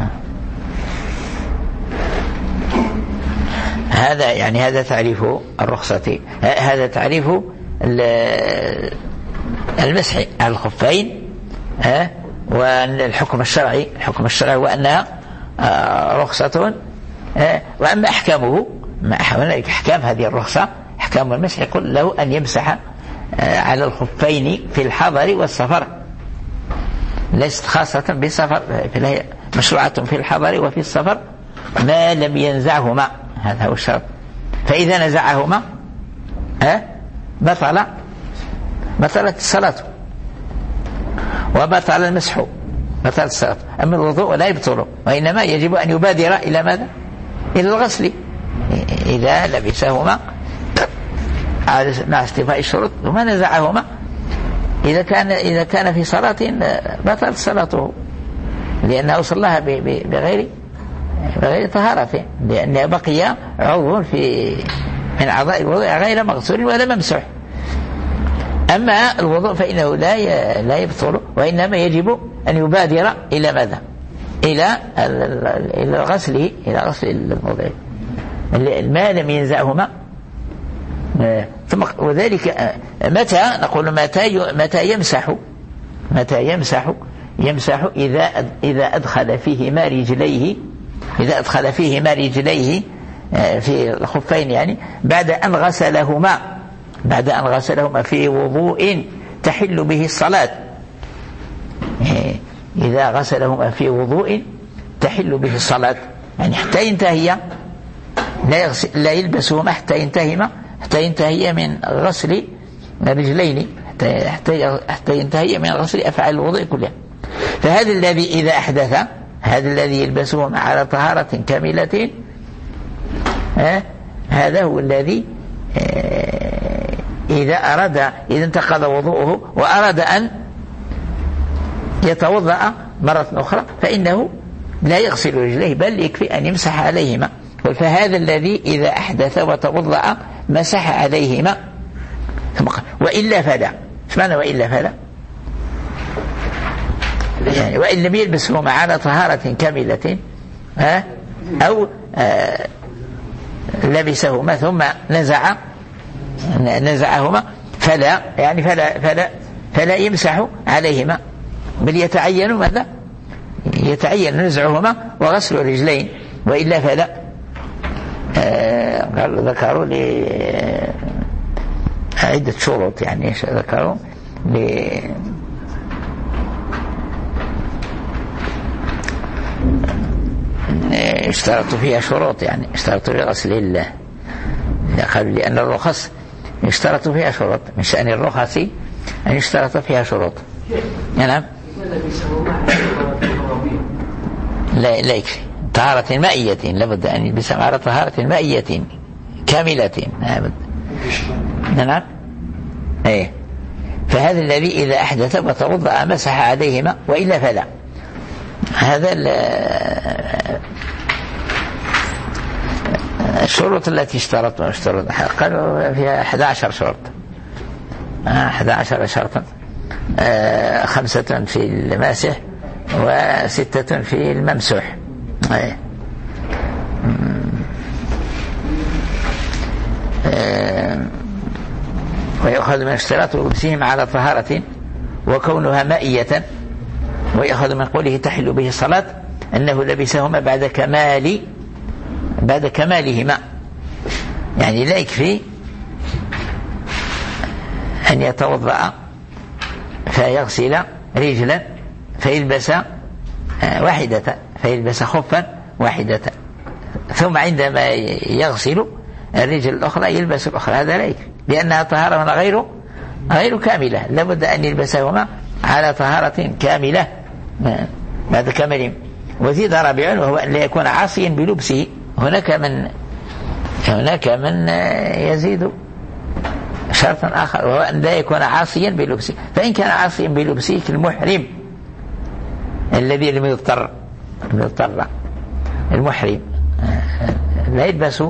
هذا يعني هذا تعريف الرخصة، هذا تعريف المسح على الخفين. والحكم الشرعي الحكم الشرعي هو أنها رخصة. وأما أحكامه ما هنالك أحكام هذه الرخصة، أحكام المسح يقول له أن يمسح على الخفين في الحضر والسفر، ليست خاصة بالسفر، فهي مشروعة في الحضر وفي السفر ما لم ينزعهما، هذا هو الشرط. فإذا نزعهما ها بطل بطلت الصلاة وبطل المسح، بطلت الصلاة. أما الوضوء لا يبطل، وإنما يجب أن يبادر إلى ماذا؟ إلى الغسل إذا لبسهما مع استيفاء الشروط وما نزعهما. إذا كان إذا كان في صلاة بطلت صلاته لأنه صلاها بغير بغير طهارة، لأن بقي عضو في من أعضاء الوضوء غير مغسول ولا ممسوح. أما الوضوء فإنه لا لا يبطل، وإنما يجب أن يبادر إلى ماذا؟ إلى إلى غسله إلى غسل الموضع ما لم ينزعهما. ثم وذلك متى نقول متى متى يمسح متى يمسح يمسح إذا إذا أدخل فيهما رجليه إذا أدخل فيهما رجليه في الخفين، يعني بعد أن غسلهما بعد أن غسلهما في وضوء تحل به الصلاة. إذا غسلهما في وضوء تحل به الصلاة، يعني حتى ينتهي لا, لا يلبسهما حتى ينتهي حتى ينتهي من غسل الرجلين، حتى, حتى, حتى ينتهي من غسل أفعال الوضوء كلها. فهذا الذي إذا أحدث هذا الذي يلبسهما على طهارة كاملة هذا هو الذي إذا أراد إذا انتقض وضوءه وأراد أن يتوضأ مرة أخرى فإنه لا يغسل رجليه بل يكفي أن يمسح عليهما. فهذا الذي إذا أحدث وتوضأ مسح عليهما. وإلا فلا، ايش معنى وإلا فلا؟ يعني وإن لم يلبسهما على طهارة كاملة ها أو لبسهما ثم نزع نزعهما فلا يعني فلا فلا فلا يمسح عليهما، بل يتعين ماذا؟ يتعين نزعهما وغسل الرجلين، وإلا فلا. آه ذكروا لي عدة شروط، يعني ذكروا لي اشترطوا فيها شروط، يعني اشترطوا لغسل الله، قالوا لأن الرخص اشترطوا فيها شروط، من شأن الرخص أن يشترط فيها شروط. نعم. لا لا يكفي طهارة مائية، لابد أن يلبس على طهارة مائية كاملة. نعم. ايه فهذا الذي إذا أحدث وتوضأ مسح عليهما، وإلا فلا. هذا الشروط التي اشترطوا اشترط قالوا فيها أحد عشر شرط، أحد عشر شرطا، خمسة في الماسح وستة في الممسوح. ايه ويأخذ من اشتراط لبسهم على طهارة وكونها مائية، ويأخذ من قوله تحل به الصلاة أنه لبسهما بعد كمال بعد كمالهما، يعني لا يكفي أن يتوضأ فيغسل رجلا فيلبس واحدة فيلبس خفا واحدة، ثم عندما يغسل الرجل الأخرى يلبس الأخرى، هذا لا يكفي، لأنها طهارة غير غير كاملة، لابد أن يلبسهما على طهارة كاملة بعد كمالهم. وزيد رابعا وهو أن لا يكون عاصيا بلبسه. هناك من هناك من يزيد شرطا آخر، وهو أن لا يكون عاصيا بلبسه، فإن كان عاصيا بلبسه كالمحرم الذي لم يضطر يضطر المحرم لا يلبس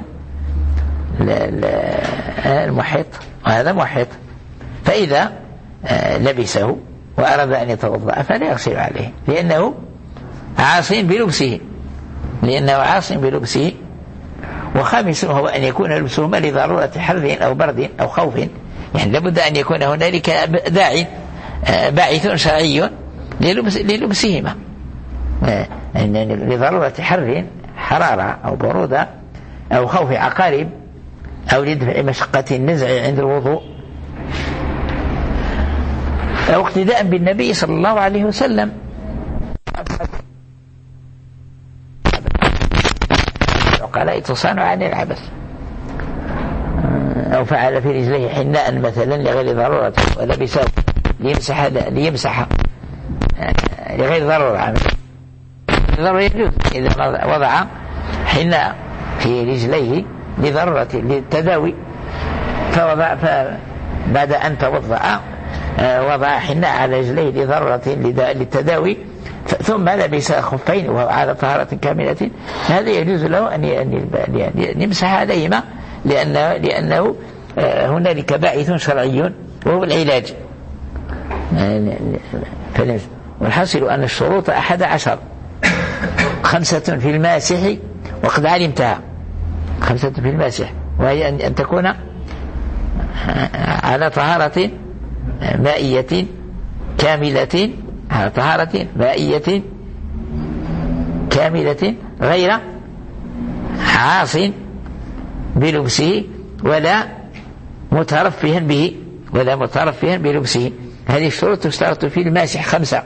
المحيط، وهذا محيط، فإذا لبسه وأراد أن يتوضأ فلا يغسل عليه، لأنه عاصي بلبسه لأنه عاصي بلبسه. وخامس هو أن يكون لبسهما لضرورة حر أو برد أو خوف، يعني لابد أن يكون هنالك داعي باعث شرعي للبس للبسهما، لضرورة حر حرارة أو برودة أو خوف عقارب أو لدفع مشقة النزع عند الوضوء أو اقتداء بالنبي صلى الله عليه وسلم. وقال تصان عن العبث، أو فعل في رجليه حناء مثلا لغير ضرورة ولبسه ليمسح ليمسح لغير ضرورة، ضرورة يجوز إذا وضع حناء في رجليه لضرورة للتداوي، فوضع بعد أن توضأ وضع حناء على رجليه لضرورة للتداوي ثم لبس خفين وهو على طهارة كاملة، هذا يجوز له أن يمسح عليهما، لأنه, لأنه هنالك باعث شرعي وهو العلاج. والحاصل أن الشروط أحد عشر، خمسة في الماسح وقد علمتها، خمسة في الماسح وهي أن تكون على طهارة مائية كاملة، على طهارة مائية كاملة غير عاص بلبسه ولا مترفها به ولا مترفها بلبسه. هذه الشروط تشترط في الماسح خمسة،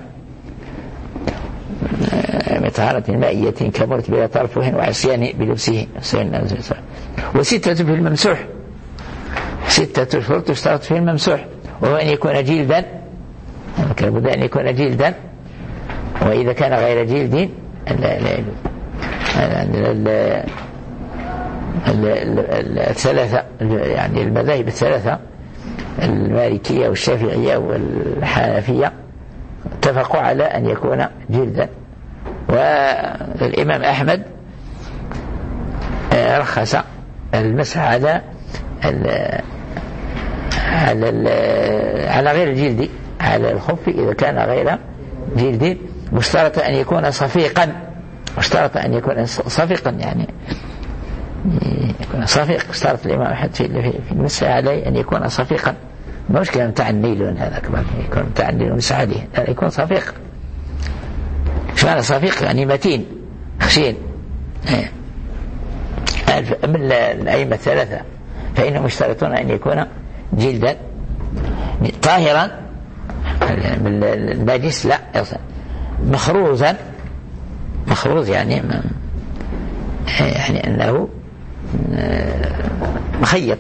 طهارة مائية كاملة بلا ترفه وعصيان بلبسه، وستة في الممسوح، ستة شروط تشترط في الممسوح، وهو أن يكون جلدا، لابد أن يكون جلدا، وإذا كان غير جلد لا لا الثلاثة، يعني المذاهب الثلاثة المالكية والشافعية والحنفية اتفقوا على أن يكون جلدا، والإمام أحمد رخص المسح على على على غير الجلد، على الخف إذا كان غير جلد، مشترط أن يكون صفيقا واشترط أن يكون صفيقا، يعني يكون صفيق. اشترط الإمام أحمد في المسح عليه أن يكون صفيقا، ما مشكلة متاع النيلون هذا كمان يكون متاع النيلون مسح عليه، لا يكون صفيق. شو معنى صفيق؟ يعني متين خشين. من الأئمة الثلاثة فإنهم يشترطون أن يكون جلدا طاهرا من النجس، لا مخروزا. مخروز يعني يعني أنه مخيط،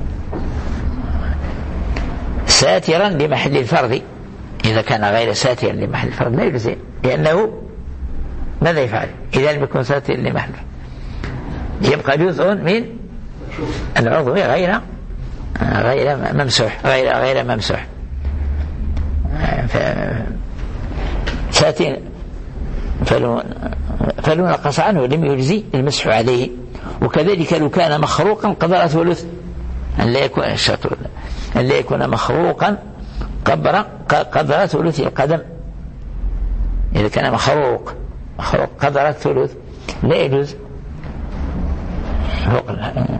ساترا لمحل الفرض. إذا كان غير ساترا لمحل الفرض لا يجزي، لأنه ماذا يفعل إذا لم يكن ساترا لمحل؟ يبقى جزء من العضو غير غير ممسوح، غير غير ممسوح. ساتر فلو فلو نقص عنه لم يجزي المسح عليه. وكذلك لو كان مخروقا قدر ثلث، أن لا يكون الشطر أن لا يكون مخروقا قدر قدر ثلث القدم. إذا كان مخروق مخروق قدر الثلث لا يجوز فوق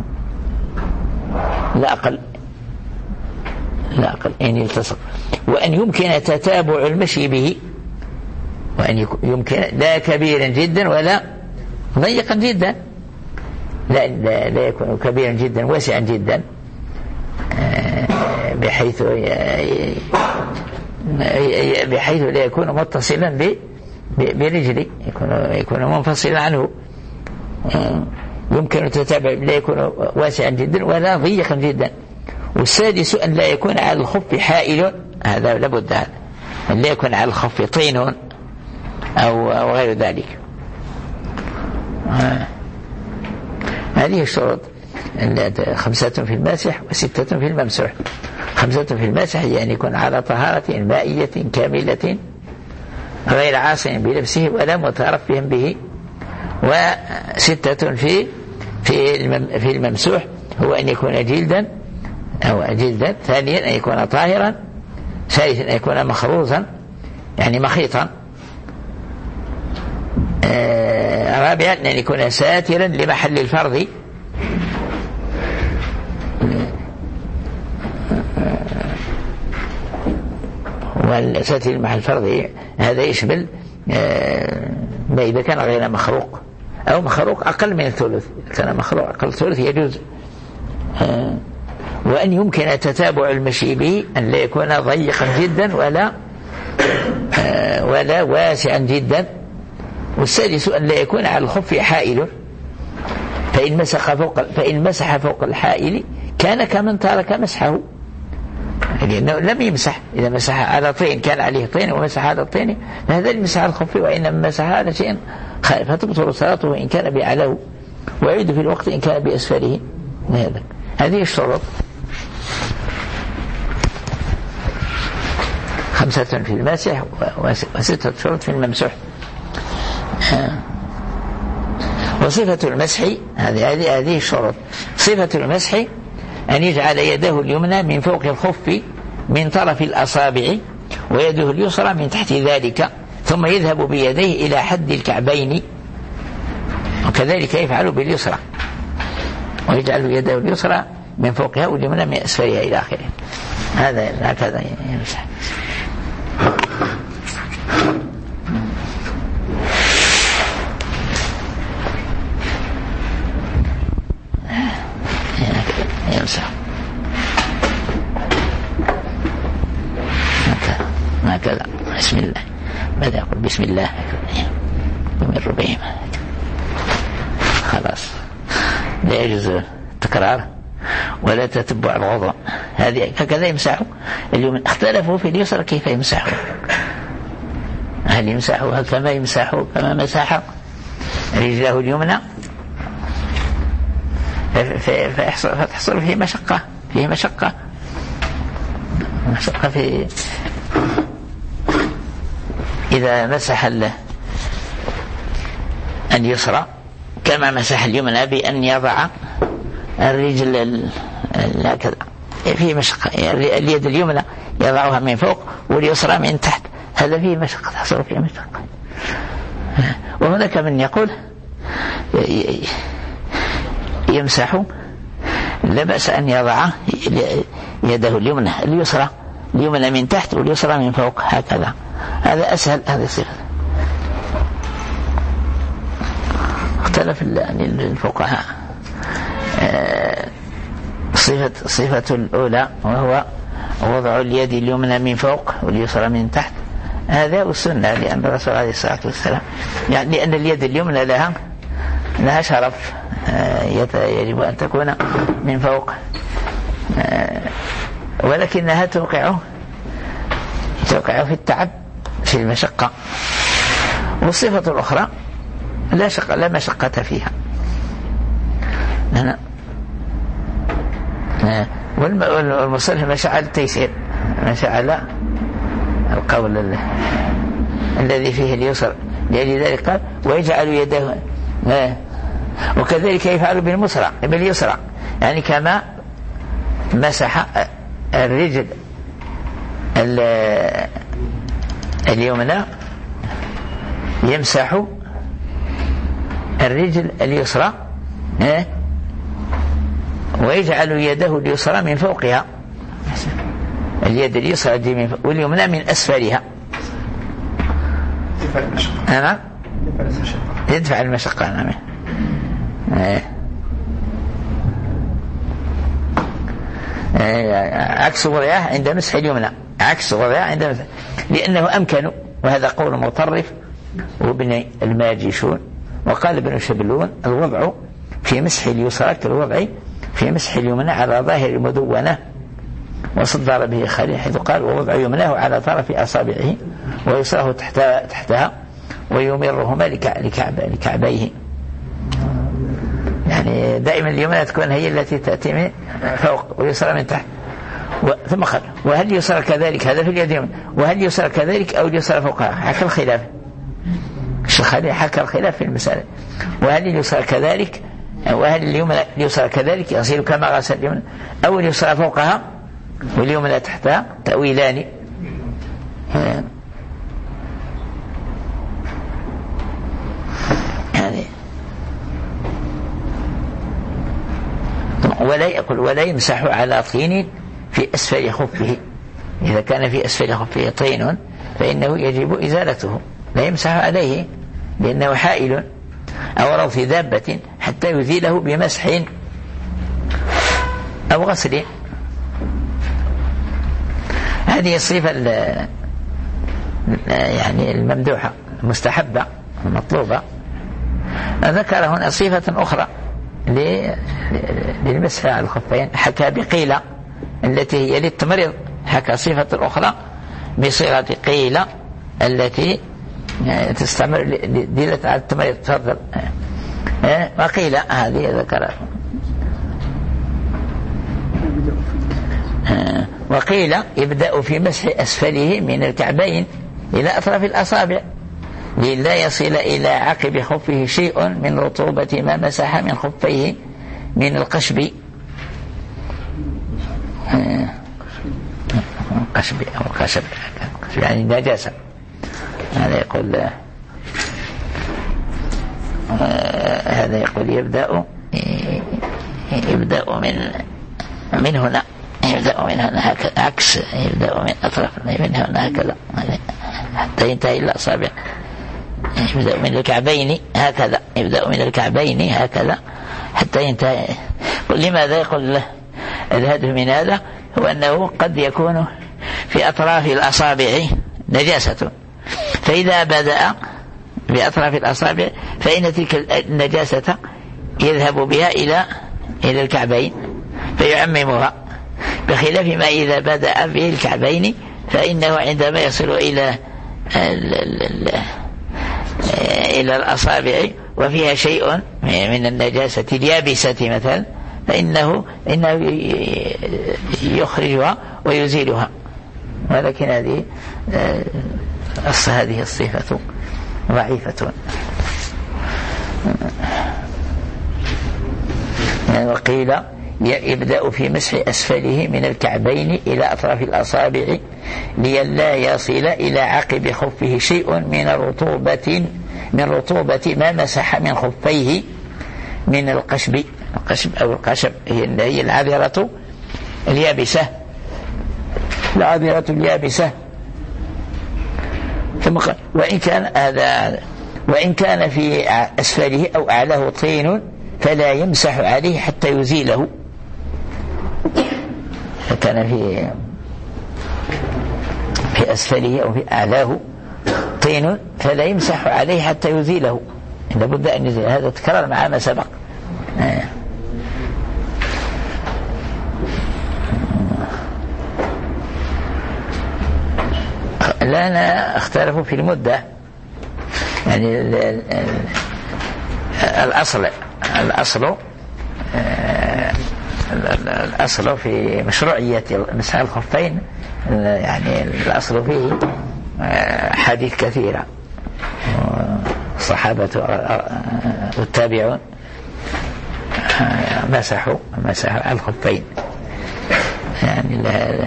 لا أقل لا أقل إن يلتصق. وأن يمكن تتابع المشي به، وأن يمكن لا كبيرا جدا ولا ضيقا جدا، لا, لا, لا يكون كبيرا جدا واسعا جدا بحيث بحيث لا يكون متصلا برجلي، يكون يكون منفصلا عنه. يمكن تتابع لا يكون واسعا جدا ولا ضيقا جدا. والسادس أن لا يكون على الخف حائل، هذا لابد هذا أن لا يكون على الخف طين أو, أو غير ذلك. هذه الشروط خمسة في الماسح وستة في الممسوح. خمسة في الماسح يعني يكون على طهارة مائية كاملة غير عاصم بنفسه ولا مترفه به. وستة في في في الممسوح هو أن يكون جلدا أو جلدا. ثانيا أن يكون طاهرا. ثالثا أن يكون مخروزا يعني مخيطا. آه رابعا أن يكون ساترا لمحل الفرض. والساتر لمحل الفرض هذا يشمل آه ما إذا كان غير مخروق أو مخروق أقل من الثلث. كان مخروق أقل الثلث يجوز. آه وأن يمكن تتابع المشي به، أن لا يكون ضيقا جدا ولا آه ولا واسعا جدا. والسادس أن لا يكون على الخف حائل، فإن مسح فوق فإن مسح فوق الحائل كان كمن ترك مسحه، لأنه لم يمسح. إذا مسح على طين كان عليه طين ومسح على الطين فهذا المسح على الخف، وإنما مسح على شيء خالف فتبطل صلاته إن كان بأعلاه ويعيد في الوقت إن كان بأسفله. هذا هذه الشروط خمسة في المسح وستة شروط في الممسوح. وصفة المسح هذه هذه هذه الشروط. صفة المسح أن يجعل يده اليمنى من فوق الخف من طرف الأصابع ويده اليسرى من تحت ذلك، ثم يذهب بيديه إلى حد الكعبين، وكذلك يفعل باليسرى ويجعل يده اليسرى من فوقها واليمنى من أسفلها إلى آخره. هذا هكذا يمسح. يمسح هكذا. بسم الله. ماذا يقول؟ بسم الله يمر بهم. خلاص لا يجوز تكرار ولا تتبع الوضوء. هذه هكذا يمسحوا. اليوم اختلفوا في اليسرى كيف يمسحوا، هل يمسحوا كما يمسحوا كما مسح رجله اليمنى فتحصل فيه مشقة فيه مشقة مشقة في إذا مسح اليسرى كما مسح اليمنى بأن يضع الرجل هكذا فيه مشقة. اليد اليمنى يضعها من فوق واليسرى من تحت، هذا فيه مشقة تحصل فيه مشقة. وهناك من يقول يمسح لا بأس أن يضع يده اليمنى اليسرى اليمنى من تحت واليسرى من فوق هكذا، هذا أسهل. هذه صفة اختلف الفقهاء. صفة صفة الأولى وهو وضع اليد اليمنى من فوق واليسرى من تحت، هذا والسنة، لأن الرسول عليه الصلاة والسلام يعني لأن اليد اليمنى لها لها شرف، يجب أن تكون من فوق، ولكنها توقع توقع في التعب في المشقة. والصفة الأخرى لا شق لا مشقة فيها. والمصرف مشاعل التيسير، مشاعل القول الذي فيه اليسر، لذلك قال ويجعل يده، وكذلك يفعل بالمسرع باليسرى، يعني كما مسح الرجل اليمنى يمسح الرجل اليسرى ويجعل يده اليسرى من فوقها، اليد اليسرى دي من فوق واليمنى من أسفلها. أنا يدفع المشقة. نعم. عكس وضعها عند مسح اليمنى، عكس وضعها عند مسح، لأنه أمكن، وهذا قول مطرف وابن الماجشون. وقال ابن شبلون الوضع في مسح اليسرى كالوضع في مسح اليمنى على ظاهر المدونة، وصدر به خليل حيث قال ووضع يمناه على طرف أصابعه ويسراه تحت تحتها ويمرهما لكعبيه، يعني دائما اليمنى تكون هي التي تأتي من فوق ويسرى من تحت. ثم قال وهل يسرى كذلك، هذا في اليد اليمنى، وهل يسرى كذلك أو يسرى فوقها؟ حكى الخلاف، الشيخ حكى الخلاف في المسألة، وهل يسرى كذلك، وهل اليمنى يسرى كذلك يصير كما غسل اليمنى، أو يسرى فوقها واليمنى تحتها، تأويلان. يعني ولا يقول ولا يمسح على طين في أسفل خفه، إذا كان في أسفل خفه طين فإنه يجب إزالته، لا يمسح عليه لأنه حائل أو روث دابة حتى يزيله بمسح أو غسل. هذه الصفة يعني الممدوحة المستحبة المطلوبة. ذكر هنا صفة أخرى للمسح على الخفين، حكى بقيلة التي هي للتمريض، حكى صفة أخرى بصيغة قيلة التي تستمر دلت على التمريض. تفضل. وقيلة هذه ذكرها. وقيل يبدأ في مسح أسفله من الكعبين إلى أطراف الأصابع للا يصل إلى عقب خفه شيء من رطوبة ما مسح من خفيه من القشب قشب أو قشب يعني نجاسة. هذا يقول هذا يقول يبدأ يبدأ من من هنا يبدأ من هنا هكذا، عكس يبدأ من أطراف من هنا هكذا حتى ينتهي إلى الأصابع. يبدأ من الكعبين هكذا، يبدأ من الكعبين هكذا حتى ينتهي. لماذا يقول الهدف من هذا؟ هو أنه قد يكون في أطراف الأصابع نجاسة، فإذا بدأ بأطراف الأصابع فإن تلك النجاسة يذهب بها إلى إلى الكعبين فيعممها، بخلاف ما إذا بدأ به الكعبين فإنه عندما يصل إلى إلى الأصابع وفيها شيء من النجاسة اليابسة مثلا فإنه إنه يخرجها ويزيلها. ولكن هذه هذه الصفة ضعيفة. وقيل يبدأ في مسح أسفله من الكعبين إلى أطراف الأصابع لئلا يصل إلى عقب خفه شيء من رطوبة من رطوبة ما مسح من خفيه من القشب. القشب أو القشب هي العذرة اليابسة، العذرة اليابسة. ثم قال وإن كان هذا وإن كان في أسفله أو أعلاه طين فلا يمسح عليه حتى يزيله. فكان في في أسفله أو في أعلاه طين فلا يمسح عليه حتى يزيله، لابد أن يزيل. هذا تكرر مع ما سبق. لنا اختلفوا في المدة، يعني الأصل الأصل الأصل في مشروعية مسح الخفين، يعني الأصل فيه حديث كثيرة، الصحابة والتابعون مسحوا مسحوا الخفين. يعني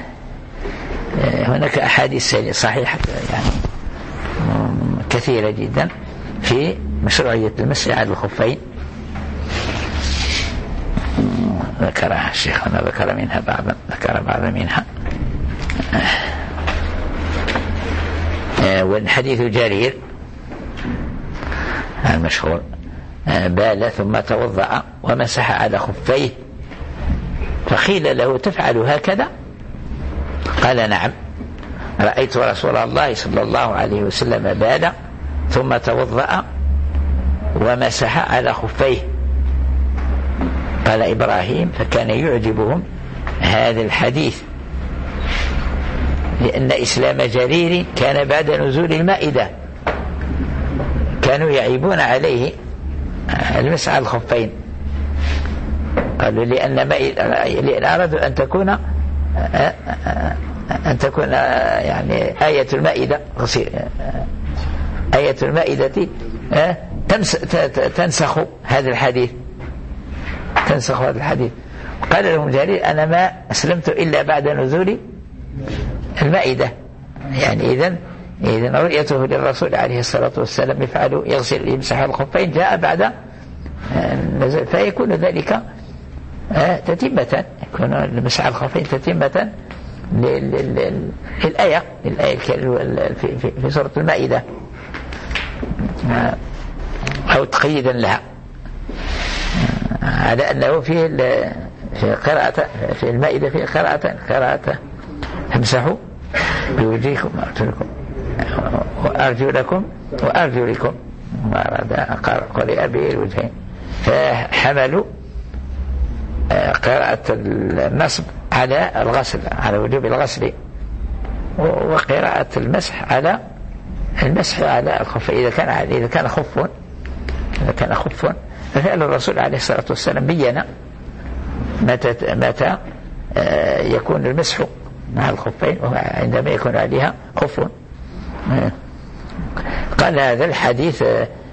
هناك أحاديث صحيحة يعني كثيرة جدا في مشروعية المسح على الخفين، ذكرها الشيخ هنا، ذكر منها بعضا ذكر بعض منها. والحديث جرير المشهور بال ثم توضأ ومسح على خفيه، فقيل له تفعل هكذا؟ قال نعم، رأيت رسول الله صلى الله عليه وسلم بال ثم توضأ ومسح على خفيه. قال إبراهيم فكان يعجبهم هذا الحديث، لأن إسلام جرير كان بعد نزول المائدة، كانوا يعيبون عليه المسح على الخفين. قالوا لأن لأن أرادوا أن تكون أن تكون يعني آية المائدة آية المائدة تنسخ هذا الحديث تنسخ هذا الحديث. قال لهم جرير أنا ما أسلمت إلا بعد نزول المائدة، يعني إذن إذن رؤيته للرسول عليه الصلاة والسلام يفعل يغسل يمسح الخفين جاء بعد نزل، فيكون ذلك تتمة، يكون المسح الخفين تتمة للآية الآية في سورة المائدة أو تقييدا لها، على أنه في في قراءة في المائدة في قراءة قراءة امسحوا بوجهكم وأرجلكم وأرجلكم، قرئ به الوجهين، فحملوا قراءة النصب على الغسل على وجوب الغسل، وقراءة المسح على المسح على الخف إذا كان إذا كان خف إذا كان خف ففعل الرسول عليه الصلاة والسلام بيّن متى متى يكون المسح مع الخفين عندما يكون عليها خف. قال هذا الحديث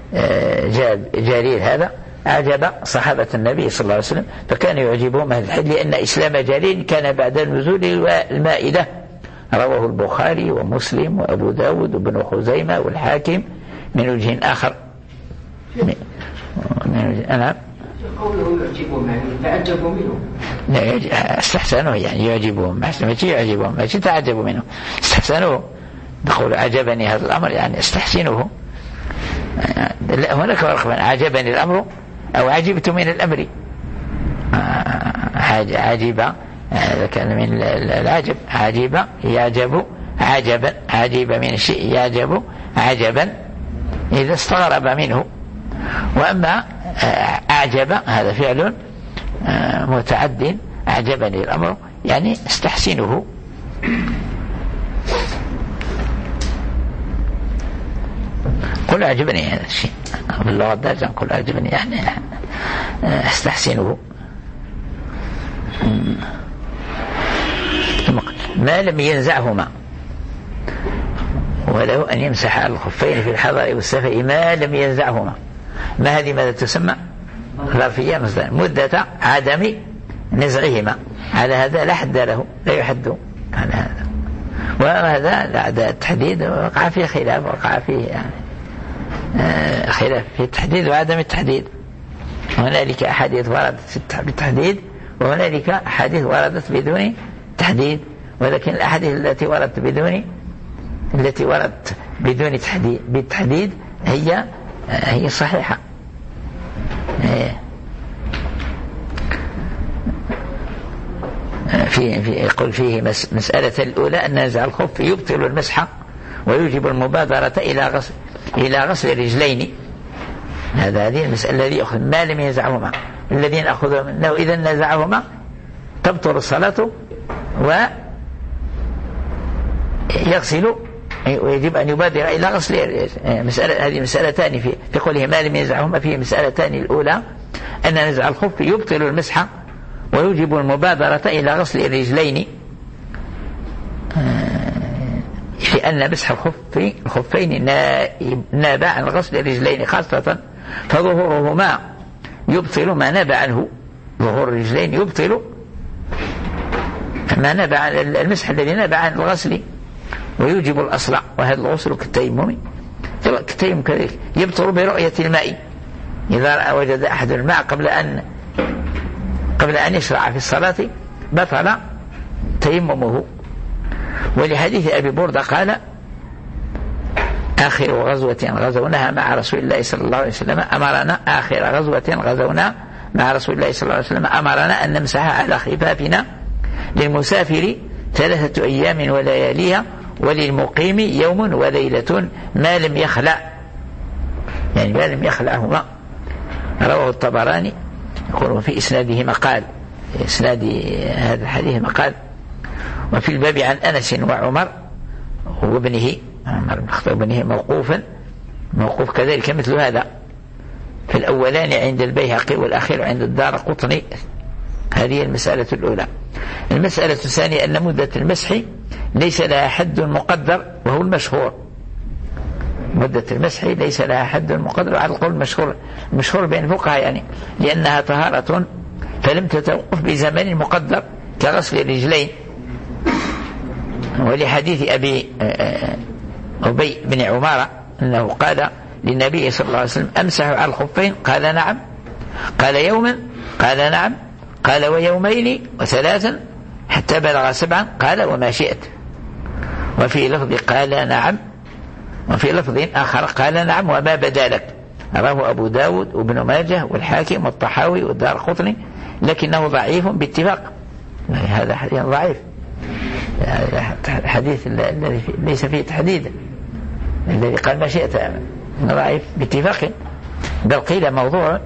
جرير هذا أعجب صحابة النبي صلى الله عليه وسلم، فكان يعجبهم هذا الحديث لأن إسلام جرير كان بعد نزول المائدة. رواه البخاري ومسلم وأبو داود وابن خزيمة والحاكم من وجه آخر. أنا قوله يعجبهم يعني تعجبوا منه، لا استحسنوه، يعني يعجبهم ما يعجبهم ما تعجبوا منه، استحسنوه. نقول عجبني هذا الأمر يعني استحسنوه. لا هناك فرق بين عجبني الأمر أو عجبت من الأمر. عجب هذا كان من العجب، عجب يعجب عجبا، عجب من الشيء يعجب عجبا إذا استغرب منه. وأما أعجب هذا فعل متعد، أعجبني الأمر يعني استحسنه. قل أعجبني هذا الشيء باللغة الدارجة، قل أعجبني يعني استحسنه. ما لم ينزعهما، وله أن يمسح على الخفين في الحضر والسفر ما لم ينزعهما. ما هذه ماذا تسمى؟ ظرفية مصدر مدة عدم نزعهما. على هذا لا حد له، لا يحد على هذا. وهذا بعد التحديد وقع فيه خلاف، وقع فيه يعني خلاف في التحديد وعدم التحديد. هنالك أحاديث وردت بالتحديد وهنالك أحاديث وردت بدون تحديد، ولكن الأحاديث التي وردت بدون التي وردت بدون تحديد بالتحديد هي هي صحيحة. في في يقول فيه مسألة الأولى أن نزع الخف يبطل المسح ويوجب المبادرة إلى غسل إلى غسل الرجلين. هذا هذه المسألة الذي يأخذ ما لم ينزعهما، الذين أخذوا منه إذا نزعهما تبطل الصلاة ويغسل ويجب أن يبادر إلى غسل. مسألة هذه مسألتان في في قوله ما لم ينزعهما، فيه مسألتان. الأولى أن نزع الخف يبطل المسح ويوجب المبادرة إلى غسل الرجلين، لأن مسح الخف الخفين ناب عن غسل الرجلين خاصة، فظهورهما يبطل ما ناب عنه. ظهور الرجلين يبطل ما ناب عن المسح الذي ناب عن الغسل ويوجب الأصل. وهذا الغسل كالتيمم كالتيمم كذلك يبطل برؤية الماء. إذا وجد أحد الماء قبل أن قبل أن يشرع في الصلاة بطل تيممه. ولحديث أبي بردة قال آخر غزوة غزوناها مع رسول الله صلى الله عليه وسلم أمرنا آخر غزوة غزونا مع رسول الله صلى الله عليه وسلم أمرنا أن نمسح على خفافنا للمسافر ثلاثة أيام ولياليها وللمقيم يوم وليلة ما لم يخلع، يعني ما لم يخلعهما. رواه الطبراني. يقول في إسناده مقال، إسناد هذا الحديث مقال. وفي الباب عن أنس وعمر وابنه عمر بن الخطاب وابنه موقوفا موقوف كذلك مثل هذا، في الأولان عند البيهقي والأخير عند الدارقطني. هذه المسألة الأولى. المسألة الثانية أن مدة المسح ليس لها حد مقدر وهو المشهور. مدة المسح ليس لها حد مقدر على القول المشهور المشهور بين الفقهاء، يعني لأنها طهارة فلم تتوقف بزمن مقدر كغسل الرجلين. ولحديث أبي أبي بن عمارة أنه قال للنبي صلى الله عليه وسلم أمسح على الخفين؟ قال نعم. قال يوما؟ قال نعم. قال ويومين وثلاثا حتى بلغ سبعا؟ قال وما شئت. وفي لفظ قال نعم، وفي لفظ آخر قال نعم وما بدا لك. رواه أبو داود وابن ماجه والحاكم والطحاوي والدارقطني، لكنه ضعيف باتفاق. هذا حديث ضعيف، الحديث الذي ليس فيه تحديد، الذي قال ما شئت ضعيف باتفاق، بل قيل موضوع.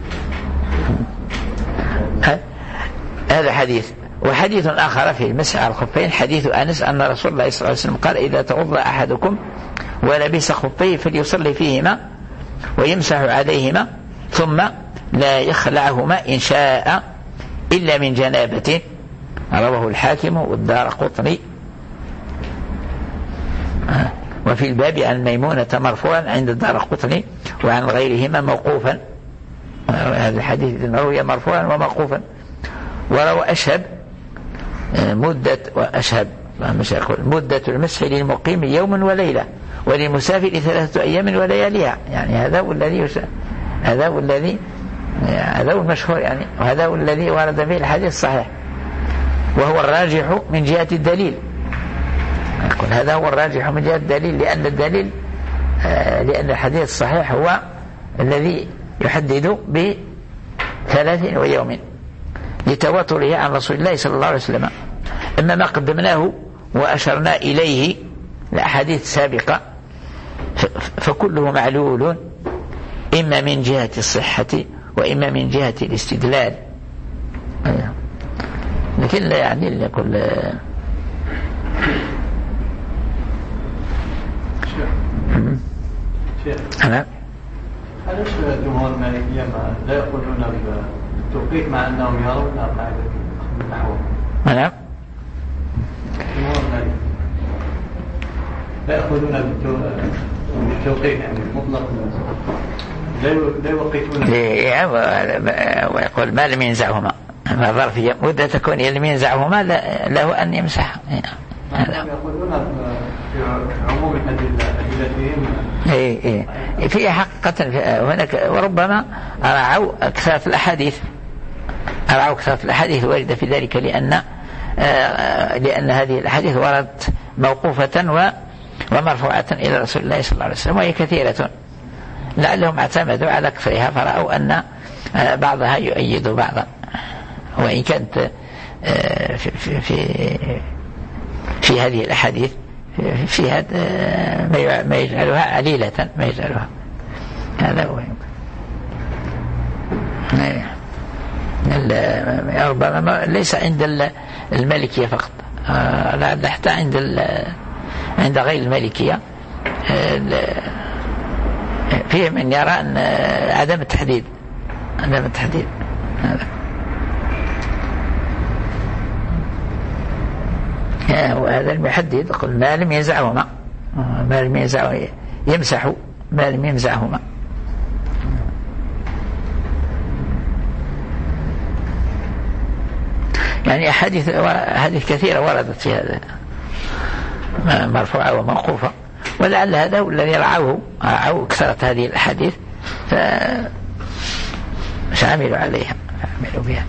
هذا حديث. وحديث آخر في المسح على الخفين حديث أنس أن رسول الله صلى الله عليه وسلم قال إذا توضأ أحدكم ولبس خفيه فليصلي فيهما ويمسح عليهما ثم لا يخلعهما إن شاء إلا من جنابة. رواه الحاكم والدارقطني. وفي الباب عن ميمونة مرفوعا عند الدارقطني وعن غيرهما موقوفا. هذا الحديث روي مرفوعا وموقوفا. وروى أشهب مدة وأشهب مش أقول مدة المسح للمقيم يوم وليلة وللمسافر ثلاثة أيام ولياليها. يعني هذا هو الذي هذا هو الذي هذا هو المشهور، يعني وهذا هو الذي ورد فيه الحديث الصحيح، وهو الراجح من جهة الدليل. يقول هذا هو الراجح من جهة الدليل، لأن الدليل آه لأن الحديث الصحيح هو الذي يحدد بثلاث ويوم لتواتره عن رسول الله صلى الله عليه وسلم. أما ما قدمناه وأشرنا إليه الأحاديث سابقة فكله معلول، إما من جهة الصحة وإما من جهة الاستدلال. لكن لا يعني لكل أنا هل الجمهور المالكية لا يقولون بالتوقيت مع أنهم يرون قاعدة النحو؟ نعم. الجمهور المالكية لا يأخذون بالتوقيت، يعني مطلق لا يوقيتون. ويقول ما لم ينزعهما ما ظرفية مدة تكون لم ينزعهما له أن يمسح. يقولون في عموم الأدلة إيه إيه في حقيقة هناك، وربما رعوا أكثر الأحاديث أرعوا أكثر الأحاديث الواردة في ذلك، لأن آه لأن هذه الأحاديث وردت موقوفة ومرفوعة إلى رسول الله صلى الله عليه وسلم، وهي كثيرة، لعلهم اعتمدوا على أكثرها فرأوا أن آه بعضها يؤيد بعضا، وإن كانت آه في, في, في, في هذه الأحاديث في هذا آه ما يجعلها عليلة، ما يجعلها هذا هو. ربما ليس عند المالكية فقط، لا حتى عند عند غير المالكية فيه من يرى أن عدم التحديد عدم التحديد هذا وهذا المحدد قل ما لم ينزعهما، ما لم ينزعه يمسح ما لم ينزعهما. يعني أحاديث أحاديث كثيرة وردت في هذا مرفوعة وموقوفة، ولعل هذا هو الذي رعوه رعوا كثرة هذه الأحاديث فعملوا عليها عملوا بها.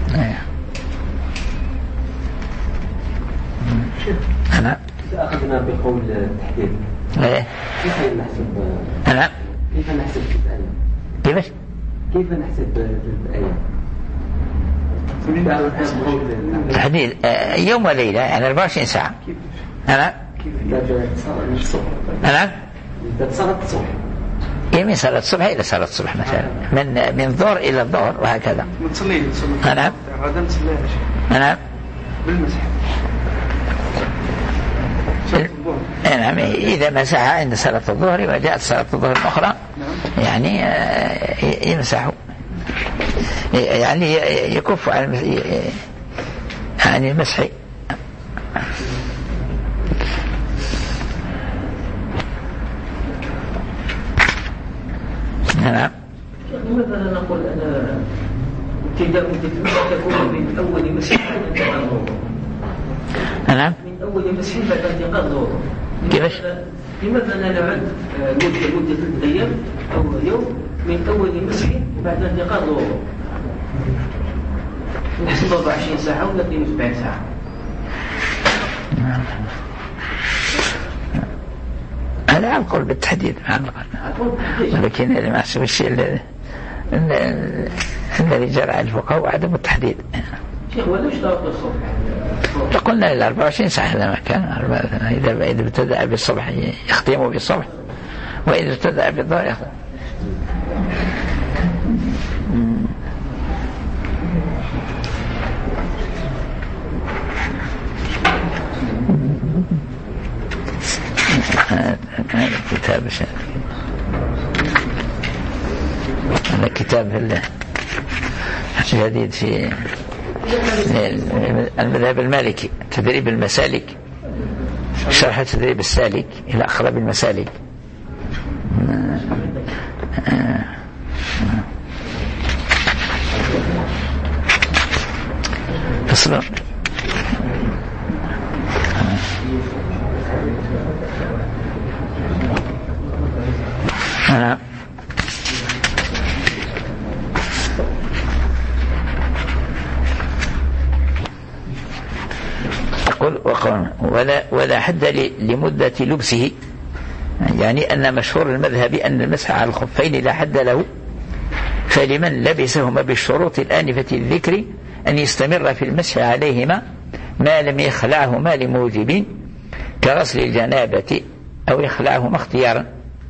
أنا إذا أخذنا بقول التحديد كيف نحسب أنا كيف نحسب الآية؟ كيف كيف نحسب الآية؟ تحديد يوم وليلة يعني أربعة وعشرين ساعة. أنا أنا صلاة الصبح من صلاة الصبح إلى صلاة الصبح مثلا، من من الظهر إلى الظهر وهكذا. أنا أنا بالمسح نعم إذا مسح عند صلاة الظهر وجاءت صلاة الظهر الأخرى يعني يمسح، يعني يكف عن المسح. نعم. مثلا نقول أنا ابتداء تكون من أول مسح بعد انتقال الوضوء. نعم. من أول مسح بعد انتقال الوضوء. كيفاش؟ لماذا لا نعد مدة مدة ثلاثة أيام أو يوم من أول مسح بعد انتقال الوضوء؟ نحسب أربعة وعشرين ساعة ولا اثنين وسبعين ساعة؟ أنا أقول بالتحديد لكن اللي ما أحسب الشيء الذي الذي جرى على الفقهاء وعدم التحديد. شيخ ولا اشترط الصبح؟ قلنا إلى أربعة وعشرين ساعة هذا ما كان. إذا إذا ابتدأ بالصبح يختموا بالصبح، وإذا ابتدأ بالظهر يختم. هذا الكتاب هذا كتاب جديد في المذهب المالكي، تدريب المسالك، شرح تدريب السالك إلى أقرب المسالك. فصل أنا أقول ولا ولا حد لمدة لبسه، يعني أن مشهور المذهب أن المسح على الخفين لا حد له، فلمن لبسهما بالشروط الآنفة الذكر أن يستمر في المسح عليهما ما لم يخلعهما لموجب كغسل الجنابة أو يخلعهما اختيارا.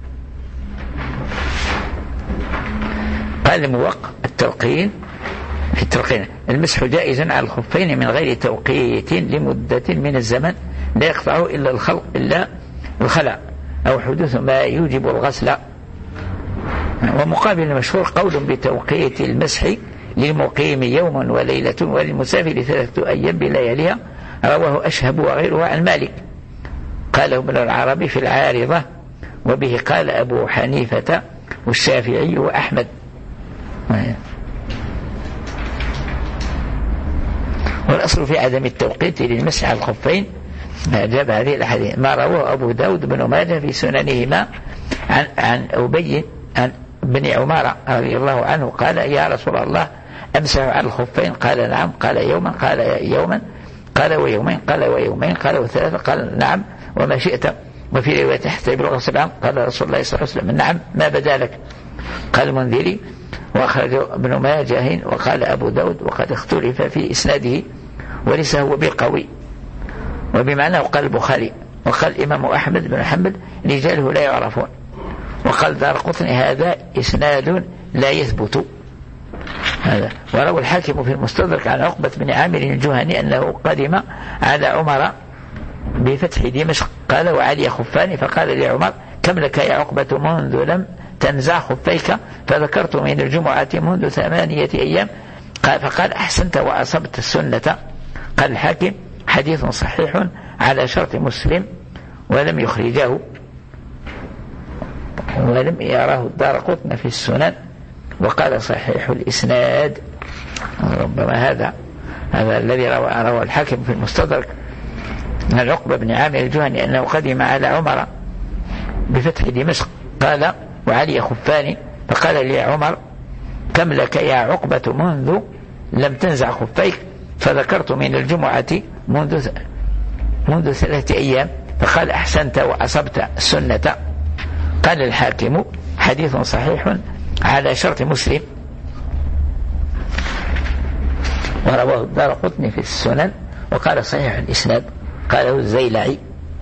قال الموقع التلقين في التلقين المسح جائز على الخفين من غير توقيت لمدة من الزمن لا يقطعه إلا الخلق إلا الخلع أو حدوث ما يوجب الغسل. ومقابل المشهور قول بتوقيت المسح للمقيم يوم وليلة وللمسافر ثلاثة أيام بلياليها، رواه أشهب وغيره عن مالك. قاله ابن العربي في العارضة، وبه قال أبو حنيفة والشافعي وأحمد. والأصل في عدم التوقيت للمسح على الخفين جاب هذه الأحاديث ما رواه أبو داود بن ماجه في سننهما عن, عن أبي عن بن عمر رضي الله عنه قال يا رسول الله أمسح على الخفين؟ قال نعم. قال يوما؟ قال يوما. قال ويومين؟ قال ويومين. قال وثلاثة؟ قال نعم وما شئت. وفي رواية تحت بالغسل عنه قال رسول الله صلى الله عليه وسلم نعم ما بدا لك. قال المنذري وأخرج ابن ماجه وقال أبو داود وقد اختلف في إسناده وليس هو بالقوي وبمعنى. وقال البخاري وقال الإمام أحمد بن حنبل رجاله لا يعرفون. وقال دارقطني هذا إسناد لا يثبت. هذا وروى الحاكم في المستدرك عن عقبة بن عامر الجهني أنه قدم على عمر بفتح دمشق قال وعلي خفان فقال لعمر كم لك يا عقبة منذ لم تنزع خفيك؟ فذكرت من الجمعة منذ ثمانية أيام. قال فقال أحسنت وأصبت السنة. قال الحاكم حديث صحيح على شرط مسلم ولم يخرجه ولم يراه الدارقطني في السنن وقال صحيح الإسناد. ربما هذا هذا الذي روى, روى الحاكم في المستدرك من عقبة بن عامر الجهني أنه قدم على عمر بفتح دمشق قال وعلي خفان فقال لي عمر كم لك يا عقبة منذ لم تنزع خفيك؟ فذكرت من الجمعة منذ منذ ثلاثة أيام. فقال أحسنت وأصبت السنة. قال الحاكم حديث صحيح على شرط مسلم ورواه الدارقطني في السنن وقال صحيح الإسناد. قاله الزيلعي.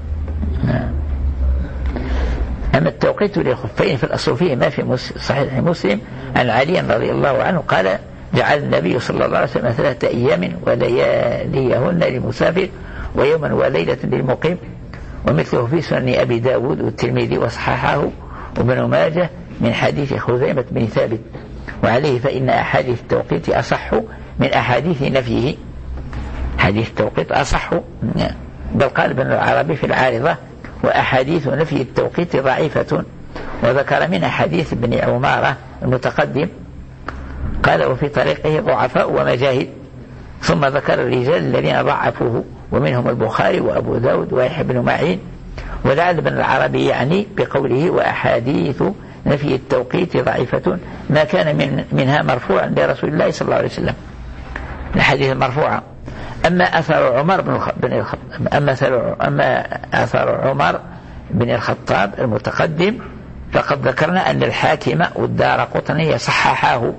أما التوقيت للخفين في الأصل فيه ما في صحيح مسلم عن علي رضي الله عنه قال جعل النبي صلى الله عليه وسلم ثلاثة أيام ولياليهن للمسافر ويوما وليلة للمقيم. ومثله في سنن أبي داود والترمذي وصححه وابن ماجه من حديث خزيمة بن ثابت. وعليه فإن أحاديث التوقيت أصح من أحاديث نفيه. حديث التوقيت أصح بل قال ابن العربي في العارضة وأحاديث نفي التوقيت ضعيفة. وذكر من حديث ابن عمارة المتقدم قال وفي طريقه ضعفاء ومجاهد. ثم ذكر الرجال الذين ضعفوه ومنهم البخاري وأبو داود ويحيى بن معين. ولعل ابن العربي يعني بقوله وأحاديث نفي التوقيت ضعيفة ما كان من منها مرفوعا لرسول الله صلى الله عليه وسلم الحديث المرفوعة. أما أثر عمر بن الخطاب أما أثر أما أثر عمر بن الخطاب المتقدم فقد ذكرنا أن الحاكم والدارقطني صححاه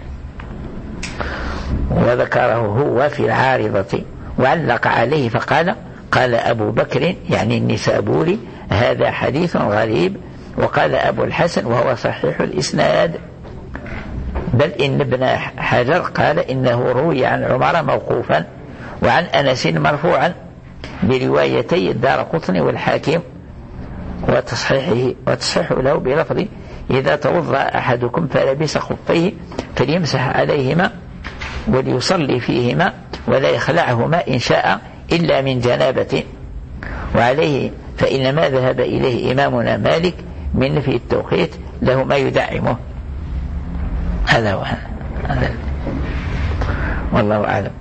وذكره هو في العارضة وعلق عليه فقال قال أبو بكر يعني النسابوري هذا حديث غريب. وقال أبو الحسن وهو صحيح الإسناد. بل إن ابن حجر قال إنه روي عن عمر موقوفا وعن أنس مرفوعا بروايتي الدارقطني والحاكم وتصحيحه وتصحيحه له بلفظ إذا توضأ أحدكم فلبس خفيه فليمسح عليهما وليصلي فيهما ولا يخلعهما إن شاء إلا من جنابة. وعليه فإن ما ذهب إليه إمامنا مالك من نفي التوقيت له ما يدعمه. هذا هو هذا والله أعلم.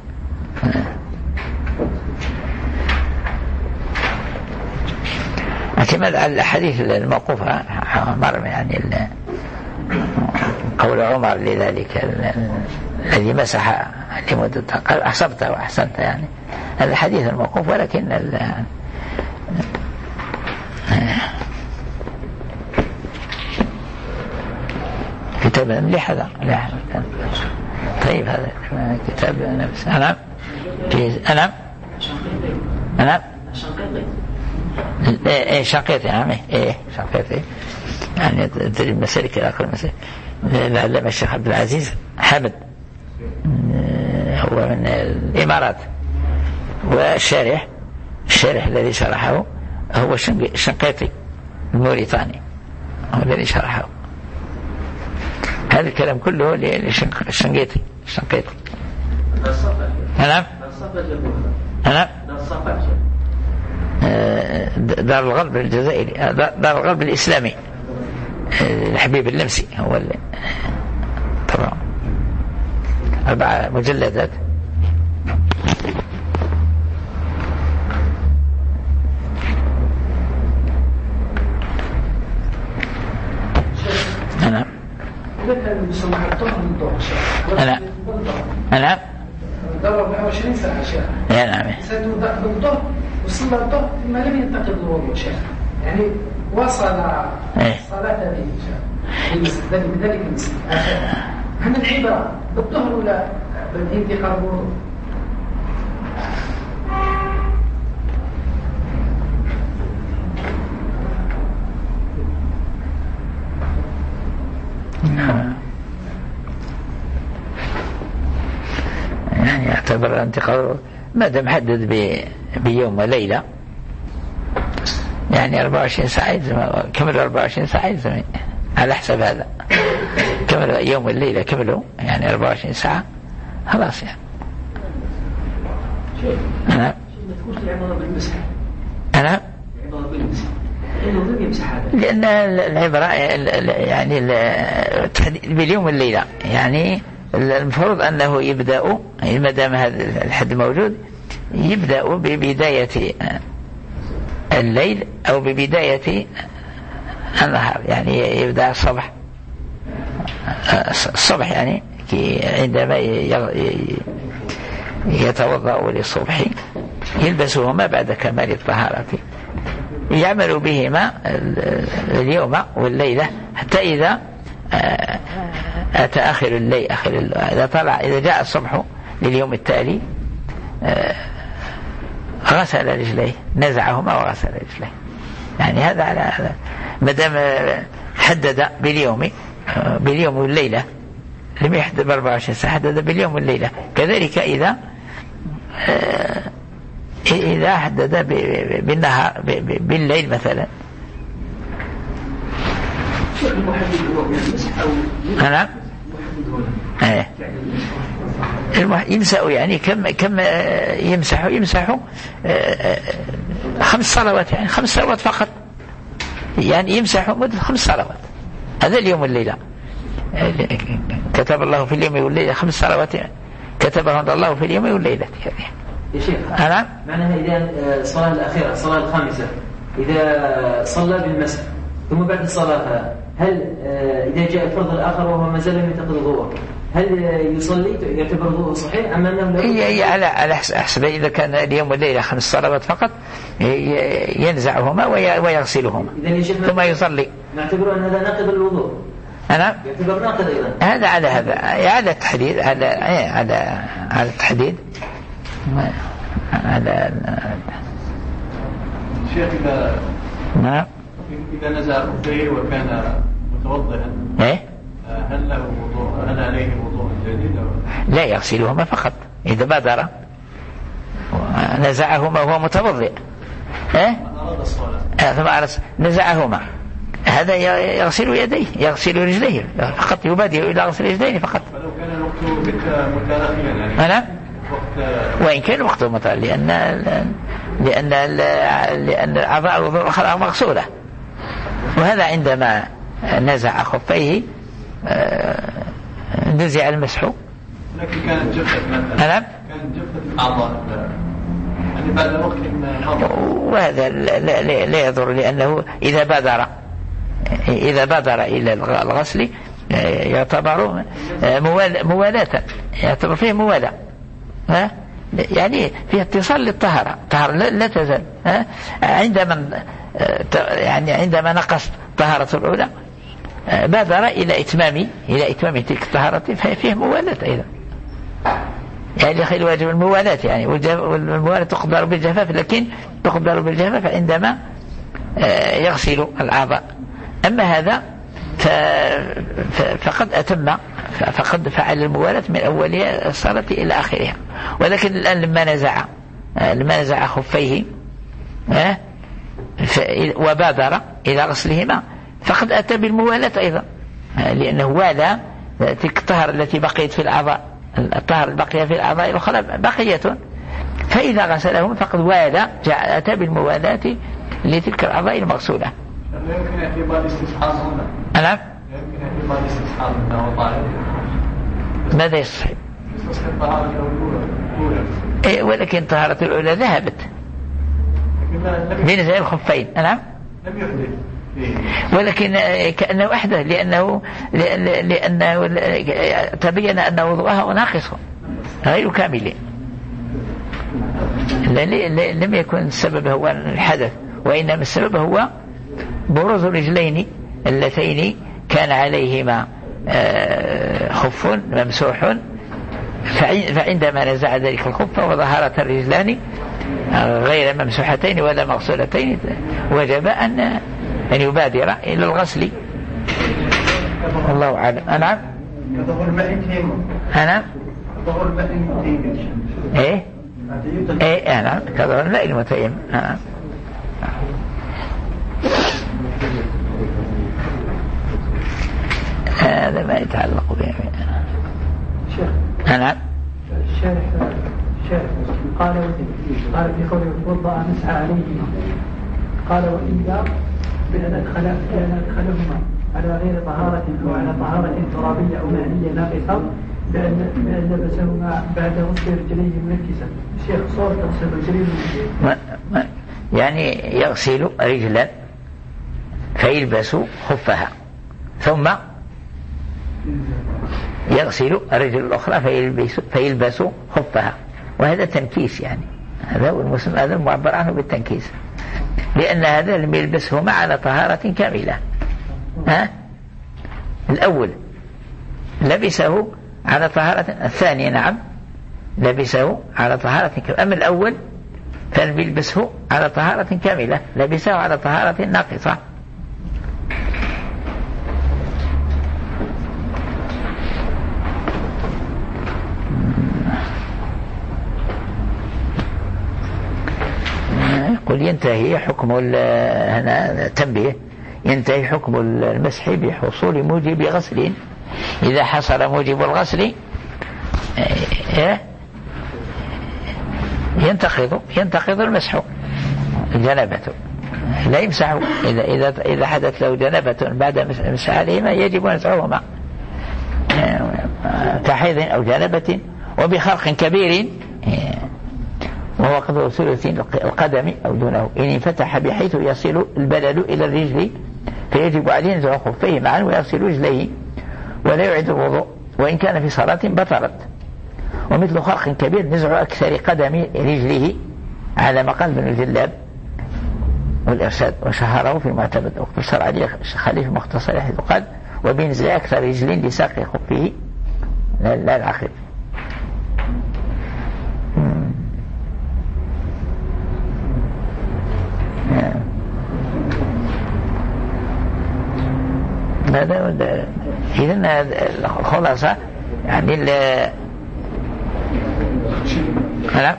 اعتماد على الحديث الموقوفة مر يعني قول عمر لذلك الذي مسح لمدة قال أصبت وأحسنت يعني هذا الحديث الموقوف. ولكن كتاب مليح هذا. طيب هذا كتاب نفس أنا أنا أنا إيه شقيتي نعم إيه شقيتي يعني تدري مسالك الأخر مسالك العلامة الشيخ عبد العزيز حمد هو من الإمارات. والشارح الشارح الذي شرحه هو الشنقيطي الموريتاني هو الذي شرحه. هذا الكلام كله للشنقيطي الشنقيطي. نعم نعم دار الغرب الجزائري دار الغرب الإسلامي الحبيب اللمسي هو اللي طبعا أربع مجلدات. طهر الظهر نعم نعم دور أربعة وعشرين ساعة شيخ. نعم سيتوضأ بالظهر وصلى الظهر ثم لم ينتقض الوضوء شيخ، يعني وصل صلاة به بذلك المسجد. هل العبرة بالظهر ولا بالانتقال الوضوء؟ نعم يعني يعتبر انتقال ما دام حدد بيوم وليلة، يعني أربعة وعشرين ساعة كمل أربعة وعشرين ساعة على حسب هذا، كمل يوم والليلة كملوا يعني أربعة وعشرين ساعة خلاص يعني. أنا أنا لأن العبرة يعني باليوم والليلة، يعني المفروض أنه يبدأ ما دام هذا الحد موجود يبدأ ببداية الليل أو ببداية النهار، يعني يبدأ الصبح الصبح يعني عندما يتوضأ للصبح يلبسهما بعد كمال الطهارة، يعمل بهما اليوم والليلة حتى إذا أتى آخر الليل آخر الليل إذا طلع إذا جاء الصبح لليوم التالي غسل رجليه نزعهما وغسل رجليه، يعني هذا على هذا ما دام حدد باليوم باليوم والليلة لم يحدد ب أربعة وعشرين ساعة، حدد باليوم والليلة. كذلك إذا إذا حدد بالنهار بالليل مثلا. نعم ايه يمسح يعني كم كم يمسح يمسح خمس صلوات، يعني خمس صلوات فقط، يعني يمسح مدة خمس صلوات. هذا اليوم والليلة كتب الله في اليوم والليلة خمس صلوات كتبها الله في اليوم والليلة. يا شيخ أنا معناها إذا الصلاة الأخيرة الصلاة الخامسة إذا صلى بالمسح ثم بعد الصلاة هل إذا جاء الفرض الآخر وهو ما زال لم ينتقض وضوءه هل يصلي يعتبر وضوءه صحيح أم أنه هي هي على على حسب إذا كان اليوم والليلة خمس صلوات فقط ينزعهما ويغسلهما ثم يصلي. نعتبر أن هذا ناقض الوضوء. أنا يعتبر ناقض أيضا. هذا على هذا على التحديد على على على التحديد على شيخ إذا نعم إذا نزع خفيه وكان متوضئا إيه هل له وضوء هل عليه وضوء جديد أو لا يغسلهما فقط إذا بادر نزعهما وهو متوضئ إيه أراد الصلاة ثم أراد نزعهما هذا يغسل يديه يغسل رجليه فقط يبادر إلى غسل رجليه فقط. ولو كان الوقت متراخيا يعني أنا وإن كان وقته متراخي لأن لأن لأن أعضاء الوضوء الأخرى مغسولة، وهذا عندما نزع خفيه نزع المسح. لكن كانت جفت مثلا نعم كانت جفت الأعضاء يعني بعد وقت مضى، وهذا لا, لا, لا يضر لأنه إذا بادر إذا بادر إلى الغسل يعتبر موالاة يعتبر فيه موالاة يعني فيه اتصال للطهارة طهارة لا تزال عندما يعني عندما نقص طهارة الأولى بادر إلى إتمام إلى إتمام تلك الطهارة فيه موالاة أيضا، يعني خير واجب الموالاة يعني والموالاة تقدر بالجفاف، لكن تقدر بالجفاف عندما يغسل الأعضاء. أما هذا فقد أتم فقد فعل الموالاة من أولها الصلاة إلى آخرها، ولكن الآن لما نزع لما نزع خفيه وبادر إلى غسلهما فقد أتى بالموالاة أيضا، لأنه والى تلك الطهارة التي بقيت في الأعضاء الطهارة البقية في الأعضاء الأخرى بقية، فإذا غسلهم فقد والى جاء أتى بالموالاة لتلك الأعضاء المغسولة. يمكن اعتبار استصحاب هنا. نعم يمكن اعتبار استصحاب انه طالب. ماذا يصحب؟ يستصحب طهارة الأولى. إيه ولكن طهارة الأولى ذهبت بنزع الخفين. نعم لم يحدث ولكن كأنه وحده لأنه لأنه تبين أن وضوءها ناقص غير كامل، لم يكن السبب هو الحدث، وإنما السبب هو بروز الرجلين اللتين كان عليهما خف ممسوح، فعندما نزع ذلك الخف وظهرت الرجلان غير ممسوحتين ولا مغسولتين وجب أن أن يبادر إلى الغسل. الله أعلم. أنا أنا إيه إيه أنا كظهر الماء المتيم. أنا هذا ما يتعلق به. أنا الشارح الشارح قال قال في قوله توضأ مسعى عليه قال وإلا بأن أدخل بأن أدخلهما على غير طهارة أو على طهارة ترابية أو مائية ناقصة بأن بأن لبسهما بعد غسل رجليه منكسا. الشيخ صور تغسل رجليه منكسا يعني يغسل رجلا فيلبس خفها ثم يغسل الرجل الأخرى فيلبس, فيلبس خفها، وهذا تنكيس، يعني هذا هو المسلم هذا المعبر عنه بالتنكيس، لأن هذا لم يلبسهما على طهارة كاملة. ها؟ الأول لبسه على طهارة، الثاني نعم لبسه على طهارة كاملة، أما الأول فلم يلبسه على طهارة كاملة، لبسه على طهارة ناقصة. يقول ينتهي حكم هنا تنبيه ينتهي حكم المسح بحصول موجب غسل. إذا حصل موجب الغسل ينتقض ينتقض المسح الجنابة، لا يمسح. إذا إذا إذا حدث له جنابة بعد مسح عليهما يجب مسحهما كحيض أو جنابة وبخرق كبير وهو قدر ثلث القدم أو دونه، إن انفتح بحيث يصل البلل إلى الرجل فيجب عليه نزع خفيه معا ويغسل رجليه ولا يعيد الوضوء، وإن كان في صلاة بطلت. ومثل خرق كبير نزع أكثر قدم رجله على مقال بن الجلاب والإرشاد وشهره في معتمد، واقتصر عليه خليفة مختصر حيث قال وبنزع أكثر رجل لساق خفه لا العقل. هذا إذن الخلاصة يعني ال نعم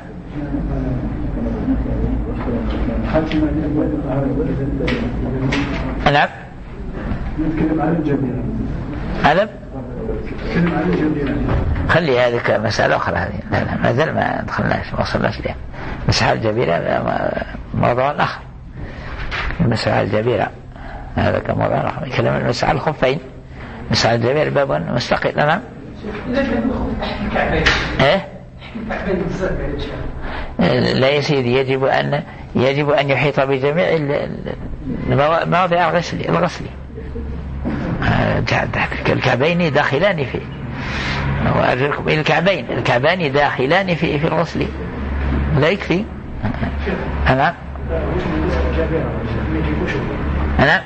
نعم نتكلم عن الجميع علم نتكلم عن الجميع خلي هذه مسألة أخرى، هذه لا لا ما زال ما دخلناش ما وصلناش لها. مسح الجبيرة موضوع آخر، مسح الجبيرة هذا كموضوع آخر. كلام المسح الخفين مسح الجبيرة باب مستقل. نعم ايه لا يا سيدي يجب أن يجب أن يحيط بجميع مواضع الغسل الغسل الكعبين داخلان فيه وأرجلكم إلى الكعبين، الكعبان داخلان في في الغسل لا يكفي. أنا أنا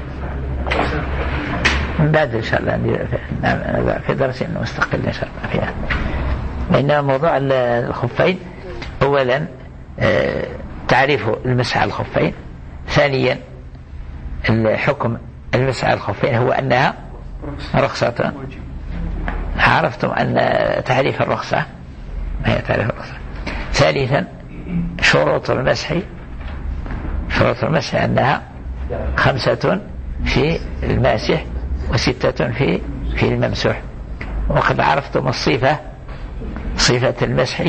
من بعد إن شاء الله في درس مستقل إن شاء الله فيها. وإنما موضوع الخفين أولا تعريف المسح على الخفين، ثانيا الحكم المسح على الخفين هو أنها رخصة. عرفتم أن تعريف الرخصة ما هي تعريف الرخصة. ثالثا شروط المسح، شروط المسح أنها خمسة في الماسح وستة في في الممسوح. وقد عرفتم الصفة صفة المسح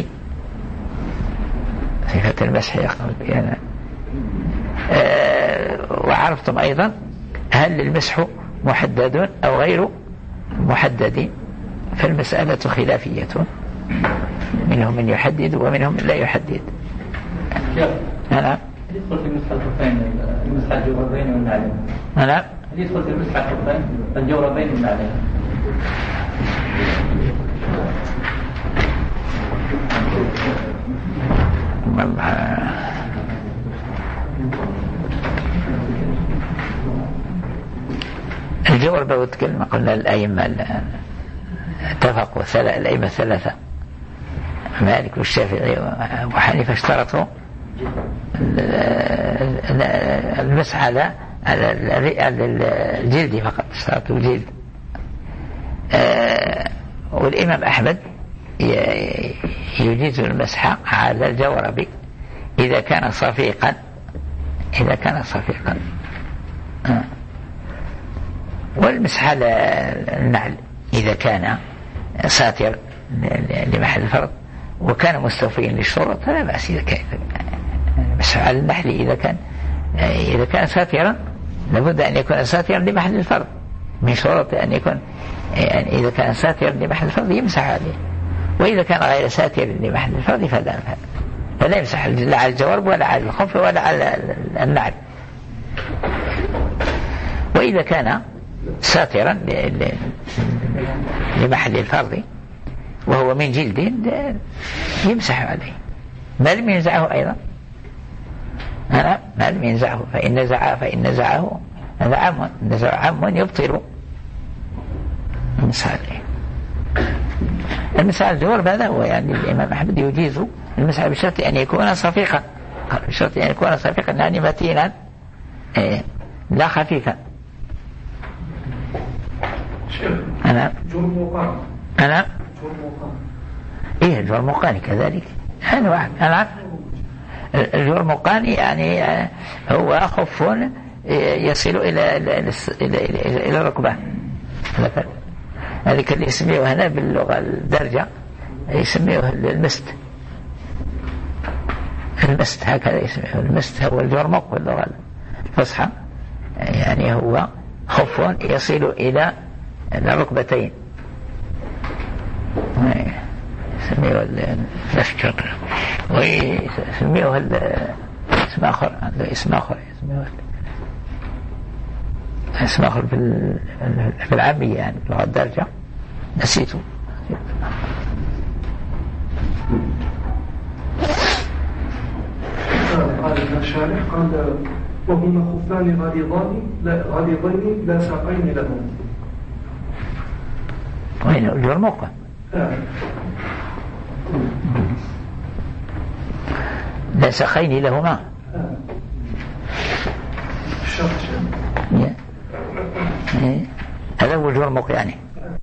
صفة المسح يعني آه وعرفتم أيضا هل المسح محدد أو غير محدد، فالمسألة خلافية، منهم من يحدد ومنهم من لا يحدد. أنا يدخل في مسح الخفين المسح الجوربين والنعلين نعم. هل يدخل في المسح الخفين الجوربين من بعدها؟ الجورب وتكلم قلنا الأئمة اتفقوا الأئمة الثلاثة مالك والشافعي وحنيفة اشترطوا المسح على الجلد فقط، اشترطوا الجلد. والإمام أحمد يجيز المسح على الجورب إذا كان صفيقا، إذا كان صفيقا. والمسح على النعل إذا كان ساتر لمحل الفرض وكان مستوفيا للشروط فلا بأس. إذا كان المسح على النحل إذا كان إذا كان ساترا لابد أن يكون ساترا لمحل الفرض، من شروط أن يكون يعني إذا كان ساترا لمحل الفرض يمسح عليه، وإذا كان غير ساتر لمحل الفرض فلا فلا يمسح لا على الجورب ولا على الخف ولا على النعل. وإذا كان ساترا لمحل الفرض وهو من جلد يمسح عليه ما لم ينزعه أيضا، أنا ما لم ينزعه، فإن نزعه فإن نزعه هذا عام، نزع عام يبطل المسح عليه. المسح على الجورب هذا هو يعني الإمام أحمد يجيز المسح بشرط أن يكون صفيقا، بشرط أن يكون صفيقا يعني متينا لا خفيفا. أنا أنا إيه الجرمقاني كذلك أنا واحد أنا الجرمقاني يعني هو خف يصل إلى إلى الركبة، هذيك اللي يسميه هنا باللغة الدارجة يسميه المست، المست هكذا يسميه المست، هو الجرمق باللغة الفصحى يعني هو خف يصل إلى الركبتين يسميه الفشر ويسميه اسم آخر، عنده اسم آخر يسميه اسم آخر في العامية يعني باللغة الدارجة نسيته. قال ابن الشارح قال وهما خفان غليظان لا غليظين لا ساقين لهم. وين الجرمقة؟ لا ساقين لهما. هذا هو الجرمق يعني.